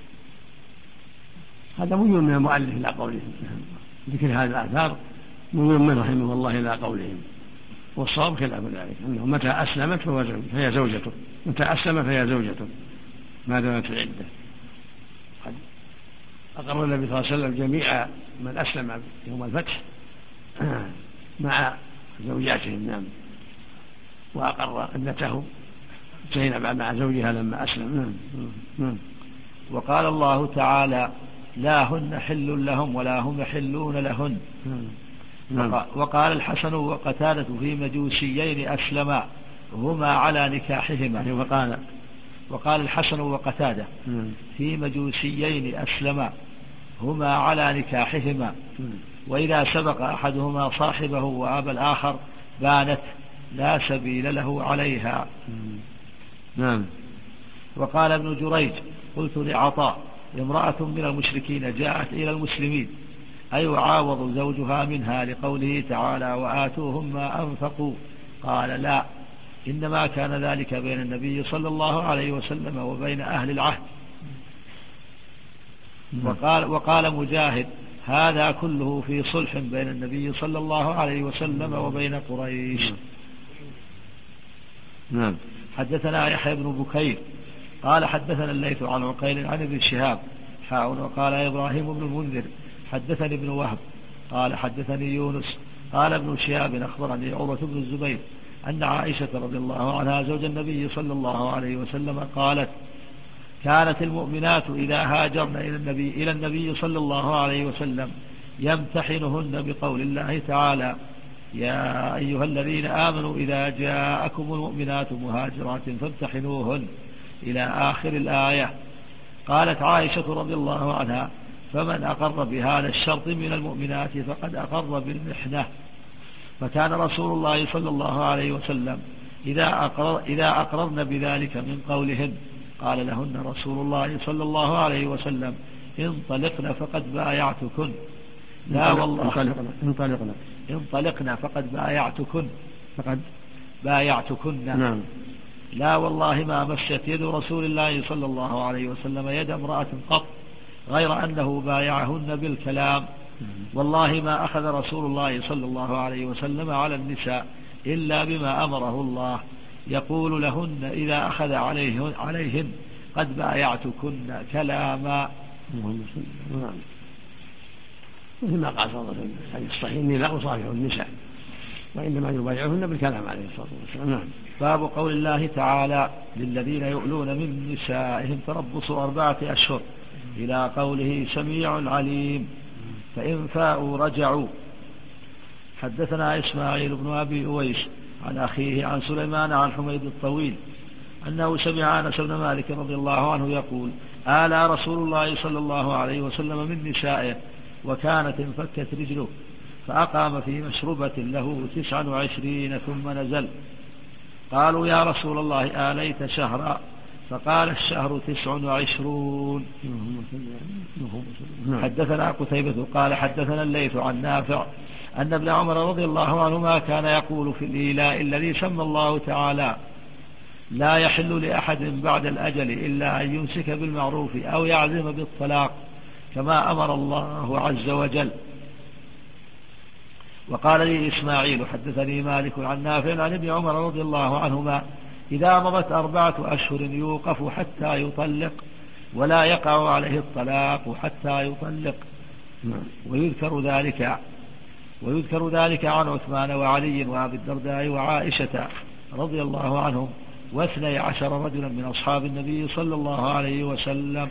هذا مجمل من المؤلف إلى قولهم، ذكر هذه الآثار مجمل رحمه الله إلى قولهم، والصواب خلاف ذلك، أنه متى أسلمت فهي زوجته، متى أسلم فهي زوجته ما دامت في العدة. قد أقر النبي صلى الله عليه وسلم جميع من أسلم يوم الفتح مع زوجاتهم. نعم. وأقر ابنته زينب مع زوجها لما أسلم. وقال الله تعالى لا هن حل لهم ولا هم يحلون لهن. وقال الحسن وقتادة في مجوسيين أسلما هما على نكاحهما. وقال الحسن وقتادة في مجوسيين أسلما هما على نكاحهما، وإذا سبق أحدهما صاحبه وأبى الآخر بانت لا سبيل له عليها. وقال ابن جريج قلت لعطاء امرأة من المشركين جاءت إلى المسلمين أيعاوض زوجها منها لقوله تعالى وآتوهم ما أنفقوا؟ قال لا، إنما كان ذلك بين النبي صلى الله عليه وسلم وبين أهل العهد. وقال مجاهد هذا كله في صلح بين النبي صلى الله عليه وسلم وبين قريش. حدثنا يحيى بن بكير قال حدثنا الليث عن عقيل عن ابن شهاب وقال إبراهيم بن المنذر حدثني ابن وهب قال حدثني يونس قال ابن شهاب أخبرني عروة بن الزبير أن عائشة رضي الله عنها زوج النبي صلى الله عليه وسلم قالت كانت المؤمنات إذا هاجرن إلى النبي صلى الله عليه وسلم يمتحنهن بقول الله تعالى يا أيها الذين آمنوا إذا جاءكم المؤمنات مهاجرات فامتحنوهن إلى آخر الآية. قالت عائشة رضي الله عنها فمن أقر بهذا الشرط من المؤمنات فقد أقر بالمحنة. فكان رسول الله صلى الله عليه وسلم إذا أقررن بذلك من قولهن قال لهن رسول الله صلى الله عليه وسلم انطلقن فقد بايعتكن. لا والله انطلقن فقد بايعتكن. لا والله ما مشت يد رسول الله صلى الله عليه وسلم يد امرأة قط غير أنه بايعهن بالكلام. والله ما أخذ رسول الله صلى الله عليه وسلم على النساء إلا بما أمره الله يقول لهن إذا أخذ عليهن قد بايعتكن كلاما. مثل ما قال صلى الله عليه وسلم الحديث الصحيح إني لا أصافح النساء وإنما يبايعهن بالكلام عليه الصلاة والسلام. باب قول الله تعالى للذين يؤلون من نسائهم تربص 4 أشهر إلى قوله سميع عليم فإن فاءوا رجعوا. حدثنا إسماعيل بن أبي أويس عن أخيه عن سليمان عن حميد الطويل أنه سمع أنس بن مالك رضي الله عنه يقول آلى رسول الله صلى الله عليه وسلم من نسائه وكانت انفكت رجله فأقام في مشربة له 29 ثم نزل. قالوا يا رسول الله آليت شهرا؟ فقال الشهر 29. حدثنا قتيبة قال حدثنا الليث عن نافع أن ابن عمر رضي الله عنهما كان يقول في الإيلاء الذي سمى الله تعالى لا يحل لأحد بعد الأجل إلا أن يمسك بالمعروف أو يعزم بالطلاق كما أمر الله عز وجل. وقال لي إسماعيل حدثني مالك عن نافع عن ابن عمر رضي الله عنهما إذا مضت 4 أشهر يوقف حتى يطلق ولا يقع عليه الطلاق حتى يطلق. ويذكر ذلك عن عثمان وعلي وأبي الدرداء وعائشة رضي الله عنهم 12 رجلا من أصحاب النبي صلى الله عليه وسلم.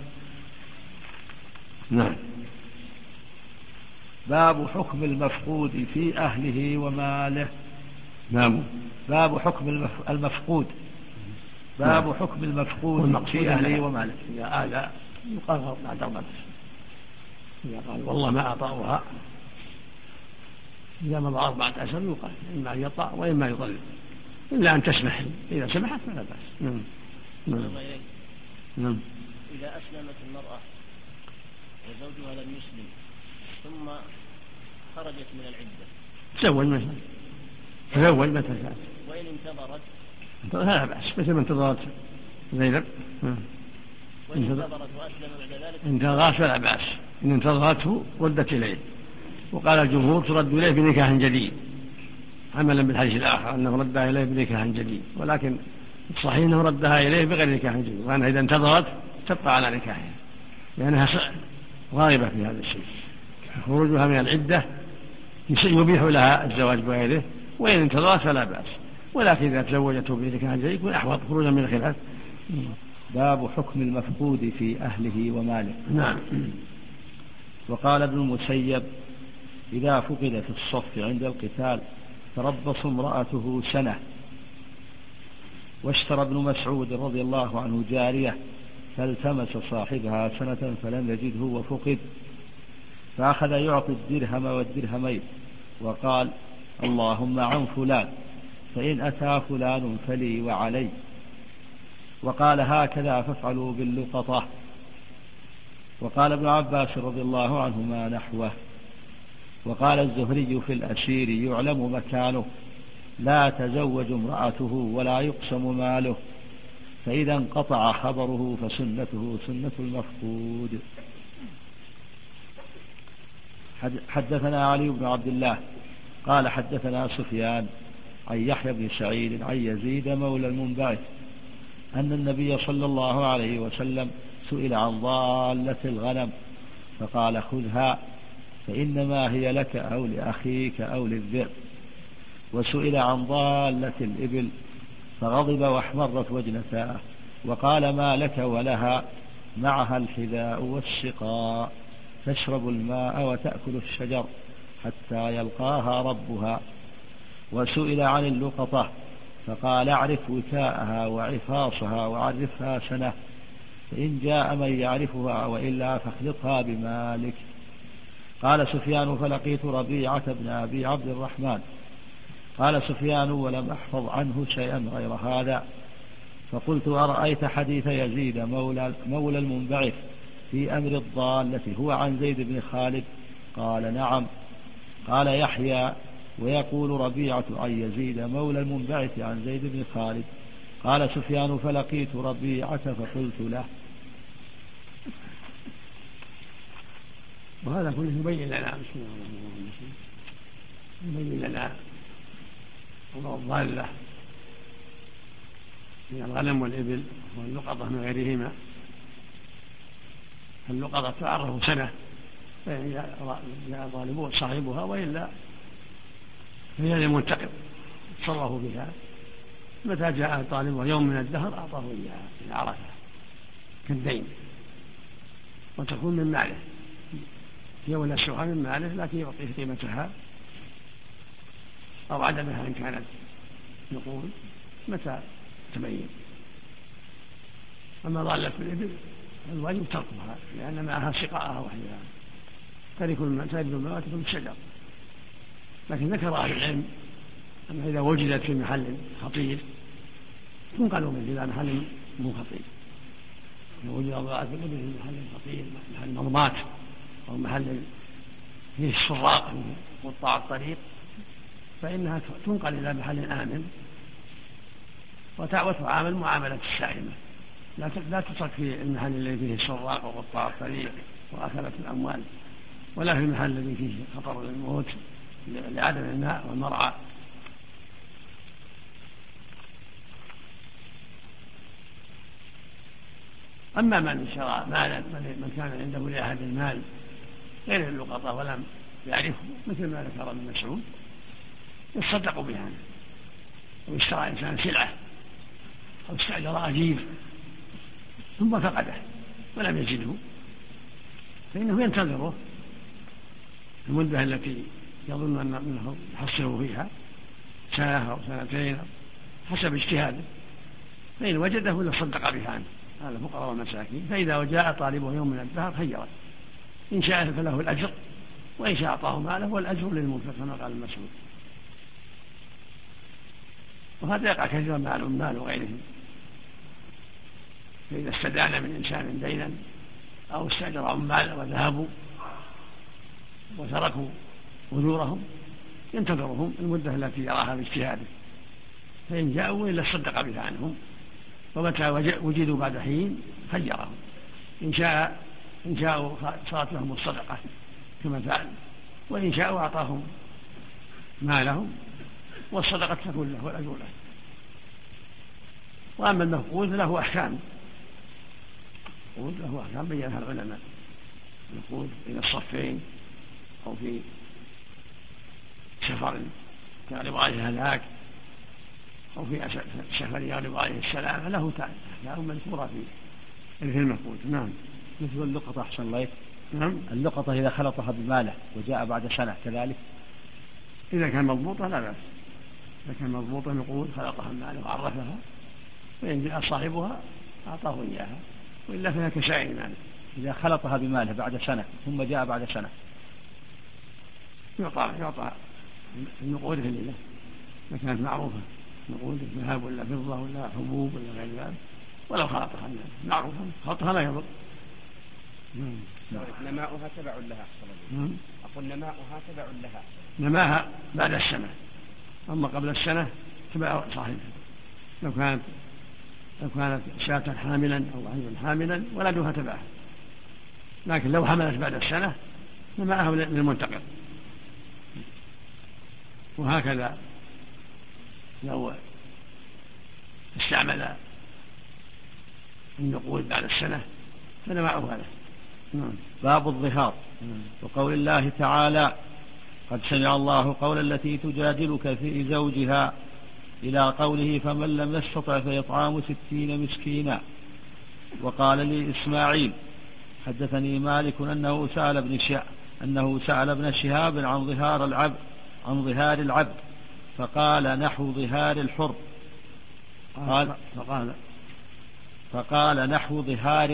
باب حكم المفقود في أهله وماله. باب حكم المفقود في أهله وماله. إذا آذى يقرر بعد 4 أشهر. إذا قال والله ما أطأها إذا مضى 4 أشهر يقال إما أن يطأ وإما يطلق إلا أن تسمح. إذا سمحت فلا بأس. إذا أسلمت المرأة وزوجها لم يسلم ثم خرجت من العدة تزوج متى شاءت وإن انتظرت لا بأس مثل ما انتظرت زينب. وإن انتظرت وأسلم بعد ذلك انتظرت فلا بأس. إن انتظرته ردت إليه. وقال الجمهور ترد إليه بنكاح جديد عملا بالحديث الآخر أنه ردها إليه بنكاح جديد، ولكن الصحيح أنه ردها إليه بغير نكاح جديد، وأنها إذا انتظرت تبقى على نكاحها لأنها غائبة في هذا الشيء. خروجها من العدة يبيح لها الزواج بغيره، وإن انتظرت فلا بأس. ولكن إذا تزوجته بنكاح جيد يكون أحوط خروجا من الخلاف. باب حكم المفقود في أهله وماله. نعم. وقال ابن المسيب إذا فقد في الصف عند القتال تربص امرأته سنة. واشترى ابن مسعود رضي الله عنه جارية فالتمس صاحبها سنة فلم يجده وفقد، فأخذ يعطي الدرهم والدرهمين وقال اللهم عن فلان فإن أتى فلان فلي وعلي. وقال هكذا فافعلوا باللقطة. وقال ابن عباس رضي الله عنهما نحوه. وقال الزهري في الأسير يعلم مكانه لا تزوج امرأته ولا يقسم ماله، فإذا انقطع خبره فسنته سنة المفقود. حدثنا علي بن عبد الله قال حدثنا سفيان عن يحيى بن سعيد عن يزيد مولى المنبعث أن النبي صلى الله عليه وسلم سئل عن ضالة الغنم فقال خذها فإنما هي لك أو لأخيك أو للذئب. وسئل عن ضالة الإبل فغضب واحمرت وجنتاه وقال ما لك ولها معها الحذاء والسقاء تشرب الماء وتأكل الشجر حتى يلقاها ربها. وسئل عن اللقطة فقال اعرف وكاءها وعفاصها وعرفها سنة، فإن جاء من يعرفها وإلا فاخلطها بمالك. قال سفيان فلقيت ربيعة بن أبي عبد الرحمن. قال سفيان ولم أحفظ عنه شيئا غير هذا. فقلت أرأيت حديث يزيد مولى المنبعث في أمر الضالة هو عن زيد بن خالد؟ قال نعم. قال يحيى ويقول ربيعة عن يزيد مولى المنبعث عن زيد بن خالد. قال سفيان فلقيت ربيعة فقلت له. وهذا كله يبين لنا بسم الله الرحمن الرحيم يبين لنا أمر الضالة من الغنم والإبل واللقطة من غيرهما. اللقطة تعرف سنة فإن جاء ظالمون صاحبها وإلا فهي للمنتقم تصرفوا بها. متى جاء طالبها يوم من الدهر أعطاه إياها إذا عرفها كالدين، وتكون من ماله هي ولا السوحة من ماله لكن يعطيه قيمتها أو عددها إن كانت نقود متى تبين. أما ضالة الإبل الواجب تركها لأن معها سقاءها وحيها ترك الماء وتكون الشجر. لكن ذكر أهل العلم أن إذا وجدت في محل خطير تنقل منه إلى محل مو خطير. لو وجد ضالة الإبل في محل خطير محل مرمات أو محل فيه السراق قطاع الطريق فإنها تنقل إلى محل آمن وتعامل معاملة السائمة، لا تترك في المحل الذي فيه السراق وقطاع الطريق وأكلة الأموال، ولا في المحل الذي فيه خطر للموت لعدم الماء والمرعى. أما من شرى مالا من كان عنده لأحد المال غير اللقطة ولم يعرفه مثل ما ذكر ابن مسعود يتصدق بها، أو اشترى إنسان سلعة أو استأجر أجير ثم فقده ولم يجده فإنه ينتظره المدة التي يظن أنه يحصله فيها سنة أو سنتين حسب اجتهاده، فإن وجده يصدق بها عنه هذا الفقراء والمساكين. فإذا جاء طالبه يوم من الدهر خيره إن شاء فله الأجر وإن شاء أعطاه ماله والأجر للمنفق كما قال المسعود. وهذا يقع كثيرا مع العمال وغيرهم، فإذا استدان من إنسان دينا أو استأجر عمال وذهبوا وتركوا أجورهم ينتظرهم المدة التي يراها باجتهاده، فإن جاءوا إلا صدق بها عنهم، ومتى وجدوا بعد حين خيرهم إن شاءوا صارت لهم الصدقة كما فعل، وإن شاءوا أعطاهم مالهم والصدقة تكون له والأجر له. وأما المفقود له أحكام بينها العلماء. المفقود إلى الصفين أو في سفر كان لغاية هلاك أو في سفر يغلب عليه السلام له أحكام مذكورة في المفقود. نعم. مثل اللقطة أحسن الله. نعم. اللقطة إذا خلطها بماله وجاء بعد سنة كذلك؟ إذا كان مضبوطة لا بأس، إذا كان مضبوطة نقود خلطها بماله وعرفها وإن جاء صاحبها أعطاه إياها، وإلا فيها كسائر ماله. إذا خلطها بماله بعد سنة ثم جاء بعد سنة يعطى النقود في الليلة إذا كانت معروفة، نقود ذهب ولا فضة ولا حبوب ولا غير ذلك، ولو خلطها معروفة خلطها لا يضر. نماؤها تبع لها أحسن. أقول نماؤها تبع لها. نماها بعد السنة، أما قبل السنة تبع صاحبها. لو كانت شاة حاملا أو ضعيفا حاملا ولدها تبعها، لكن لو حملت بعد السنة نماءها للمنتقل. وهكذا لو استعمل النقود بعد السنة فنماؤها له. باب الظهار. وقول الله تعالى: قد سمع الله قول التي تجادلك في زوجها، إلى قوله: فمن لم يستطع فإطعام 60 مسكينا. وقال لي إسماعيل حدثني مالك أنه سأل ابن شهاب عن ظهار العبد فقال: نحو ظهار الحر. فقال: نحو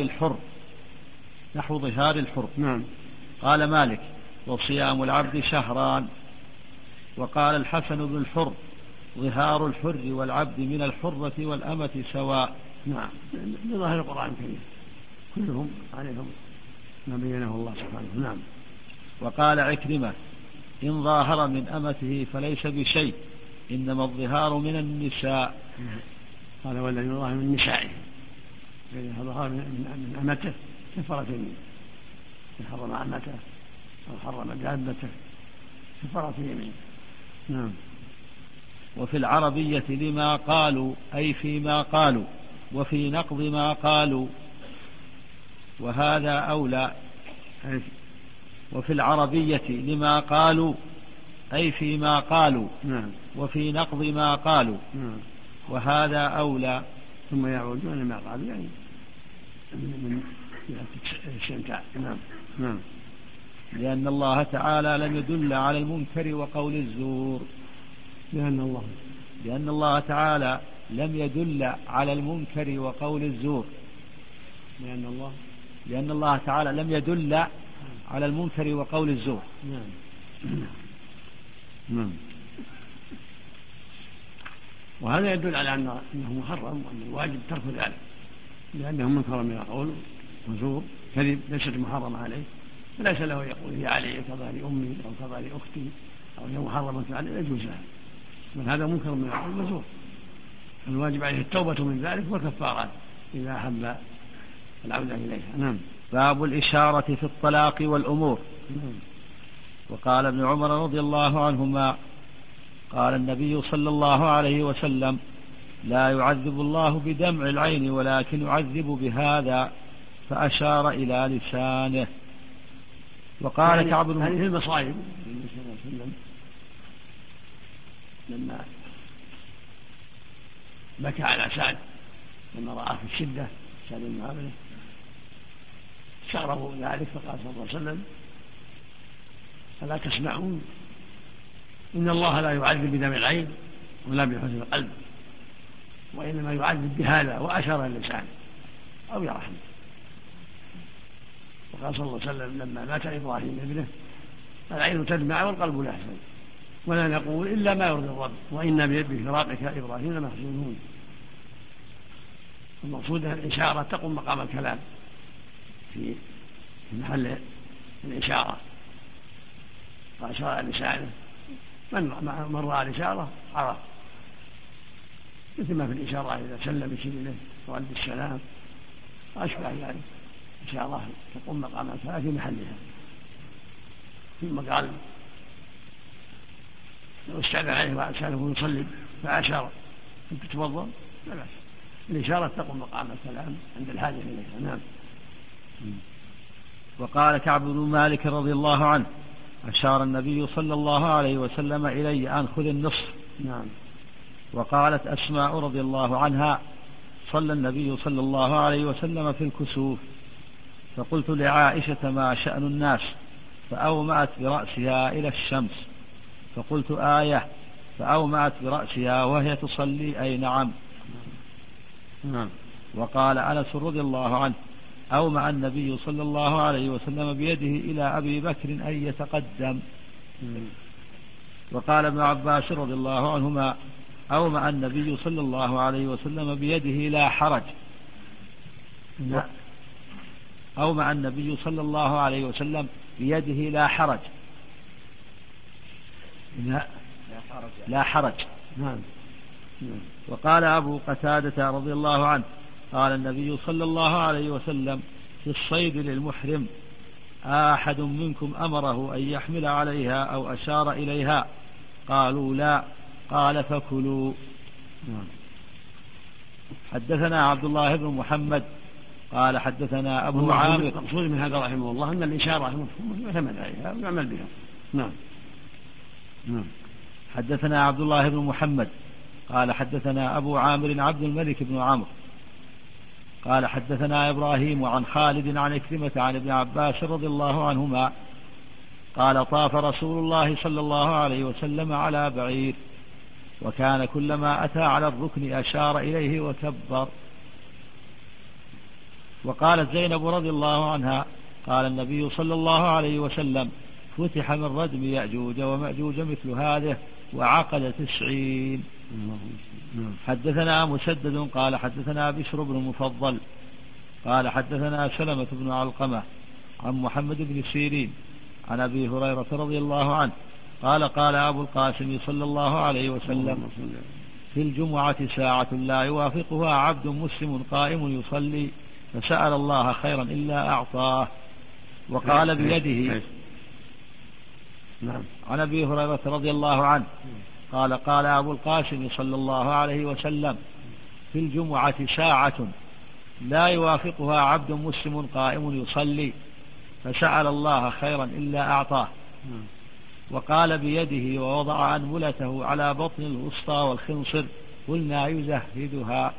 ظهار الحر. نعم. قال مالك: وصيام العبد شهران. وقال الحسن بن الحر: ظهار الحر والعبد من الحرة والأمة سواء. نعم، بظاهر القرآن الكريم كلهم عليهم ما بينه الله سبحانه. نعم. وقال عكرمة: إن ظاهر من أمته فليس بشيء، إنما الظهار من النساء. قال: والذي ظاهر من نسائه، فإذا ظهر من أمته كفرة يمين، إن حرم أمته أو حرم دابته كفرة يمين. نعم. وفي العربية لما قالوا أي فيما قالوا، وفي نقض ما قالوا، وهذا أولى. وفي العربية لما قالوا أي فيما قالوا. نعم. وفي نقض ما قالوا. نعم. وهذا أولى. ثم يعودون لما قالوا يعني من الاستمتاع. نعم. نعم. لأن الله تعالى لم يدل على المنكر وقول الزور. لأن الله تعالى لم يدل على المنكر وقول الزور. لأن الله تعالى لم يدل على المنكر وقول الزور. نعم. وهذا يدل على أنه محرم وأن الواجب ترك ذلك، لأنه منكر من القول وزور كذب ليست محرمة عليه، فليس له يقول هي علي كظهر أمي أو كظهر أختي أو هي محرمة عليه، لا يجوز لها، بل هذا منكر من القول وزور. الواجب عليه التوبة من ذلك والكفارات إذا أحب العودة إليها. نعم. باب الإشارة في الطلاق والأمور. وقال ابن عمر رضي الله عنهما: قال النبي صلى الله عليه وسلم: لا يعذب الله بدمع العين ولكن يعذب بهذا، فأشار إلى لسانه. وقال كعب بن هذه المصائب النبي صلى الله عليه وسلم لما بكى على سعد لما رأى في الشدة سعد بن عامر استغربوا ذلك، فقال صلى الله عليه وسلم: ألا تسمعون إن الله لا يعذب بدمع العين ولا بحزن القلب، وإنما يعذب بهذا، وأشار اللسان أو يرحم. وقال صلى الله عليه وسلم لما مات إبراهيم ابنه: العين تدمع والقلب لا يحزن، ولا نقول إلا ما يرضي الرب، وإنا بفراقك إبراهيم لمحزونون. المقصود الإشارة تقوم مقام الكلام في محل الإشارة، فأشار لسانه، من رأى الإشارة عرف، مثل ما في الإشارة إذا سلم يشير إليه ورد السلام وأشبه ذلك. إشارة تقوم مقام الكلام في محلها. ثم قال: لو استعذن عليه وسأله يصلي فأشار: أنت تتوضأ؟ لا بأس. الإشارة تقوم مقام الكلام عند الحاجة إليها. نعم. وقال كعب بن مالك رضي الله عنه: أشار النبي صلى الله عليه وسلم إلي أن خذ النصف. نعم. وقالت أسماء رضي الله عنها: صلى النبي صلى الله عليه وسلم في الكسوف، فقلت لعائشة: ما شأن الناس؟ فأومأت برأسها إلى الشمس، فقلت: آية. فأومأت برأسها وهي تصلي: أي نعم. وقال أنس رضي الله عنه: أومأ النبي صلى الله عليه وسلم بيده إلى أبي بكر أن يتقدم. وقال ابن عباس رضي الله عنهما: أومأ النبي صلى الله عليه وسلم بيده لا حرج. أومأ النبي صلى الله عليه وسلم بيده لا حرج. لا حرج. وقال أبو قتادة رضي الله عنه: قال النبي صلى الله عليه وسلم في الصيد للمحرم: أحد منكم أمره أن يحمل عليها أو أشار إليها؟ قالوا: لا. قال: فكلوا. حدثنا عبد الله بن محمد قال حدثنا أبو عامر. المقصود من هذا رحمه الله أن الإشارة مفهومة يعتمد عليها ويعمل بها. نعم. حدثنا عبد الله بن محمد قال حدثنا أبو عامر عبد الملك بن عمرو قال حدثنا إبراهيم عن خالد عن إكرمة عن ابن عباس رضي الله عنهما قال: طاف رسول الله صلى الله عليه وسلم على بعير، وكان كلما أتى على الركن أشار إليه وكبر. وقالت زينب رضي الله عنها: قال النبي صلى الله عليه وسلم: فتح من ردم يأجوج ومأجوج مثل هذه وعقد 90. حدثنا مسدد قال حدثنا بشر بن مفضل قال حدثنا سلمة بن علقمة عن محمد بن سيرين عن أبي هريرة رضي الله عنه قال: قال أبو القاسم صلى الله عليه وسلم: في الجمعة ساعة لا يوافقها عبد مسلم قائم يصلي فسأل الله خيرا إلا أعطاه. وقال بيده. عن أبي هريرة رضي الله عنه قال: قال أبو القاسم صلى الله عليه وسلم: في الجمعة ساعة لا يوافقها عبد مسلم قائم يصلي فسأل الله خيرا إلا أعطاه. وقال بيده ووضع أنملته على بطن الوسطى والخنصر قلنا يزهدها.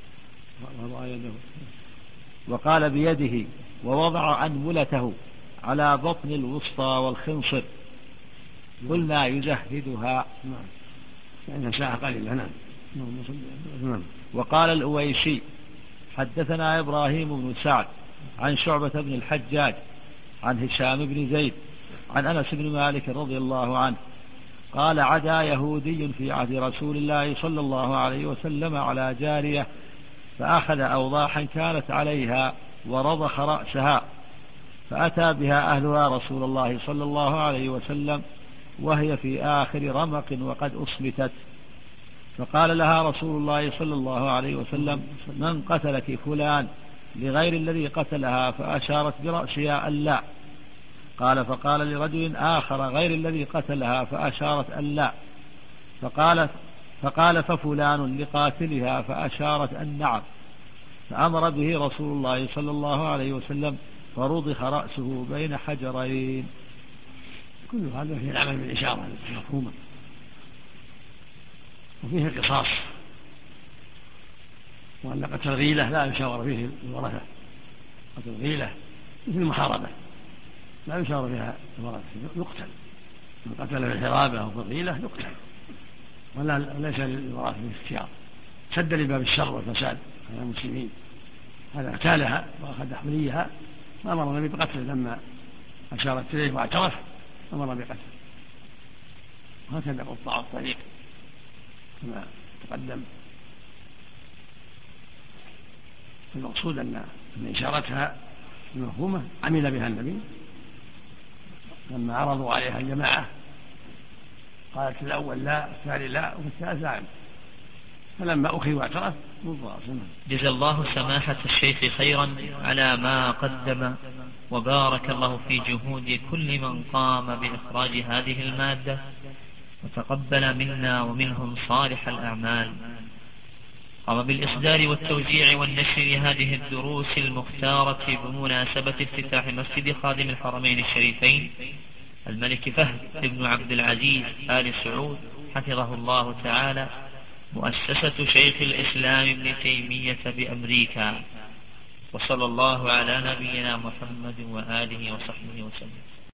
وقال بيده ووضع أنملته على بطن الوسطى والخنصر قلنا يزهدها. يعني ساعة قليلة. وقال الأويسي: حدثنا إبراهيم بن سعد عن شعبة بن الحجاج عن هشام بن زيد عن أنس بن مالك رضي الله عنه قال: عدا يهودي في عهد رسول الله صلى الله عليه وسلم على جارية فأخذ أوضاحا كانت عليها ورضخ رأسها، فأتى بها أهلها رسول الله صلى الله عليه وسلم وهي في آخر رمق وقد أصمتت، فقال لها رسول الله صلى الله عليه وسلم: من قتلك؟ فلان، لغير الذي قتلها، فأشارت برأسها ألا. قال: فقال لرجل آخر غير الذي قتلها، فأشارت ألا. فقال: ففلان لقاتلها، فأشارت النعم. فأمر به رسول الله صلى الله عليه وسلم فرضخ رأسه بين حجرين. كل هذا فيه العمل بالإشارة المفهومة، وفيه القصاص، وأن قتل الغيلة لا يشاور فيه الورثة. قتل الغيلة مثل المحاربة لا يشاور فيها الورثة، يقتل. من قتل في الحرابة أو في الغيلة يقتل، وليس للورثة الاختيار. سد لباب الشر والفساد على المسلمين. هذا اغتالها وأخذ حمليها فأمر النبي بقتله لما أشارت إليه واعترف أمر بقتله. وهكذا قطاع الطريق كما تقدم. المقصود أن إشارتها المفهومة عمل بها النبي لما عرضوا عليها الجماعة، قالت الأول لا، الثاني لا، وفي الثالث نعم، فلما أخذ واعترف جزا الله سماحة الشيخ خيرا على ما قدم، وبارك الله في جهود كل من قام بإخراج هذه المادة، وتقبل منا ومنهم صالح الأعمال. قام بالإصدار والتوزيع والنشر لهذه الدروس المختارة بمناسبة افتتاح مسجد خادم الحرمين الشريفين الملك فهد بن عبد العزيز آل سعود حفظه الله تعالى مؤسسة شيخ الإسلام ابن تيمية بأمريكا. وصلى الله على نبينا محمد وآله وصحبه وسلم.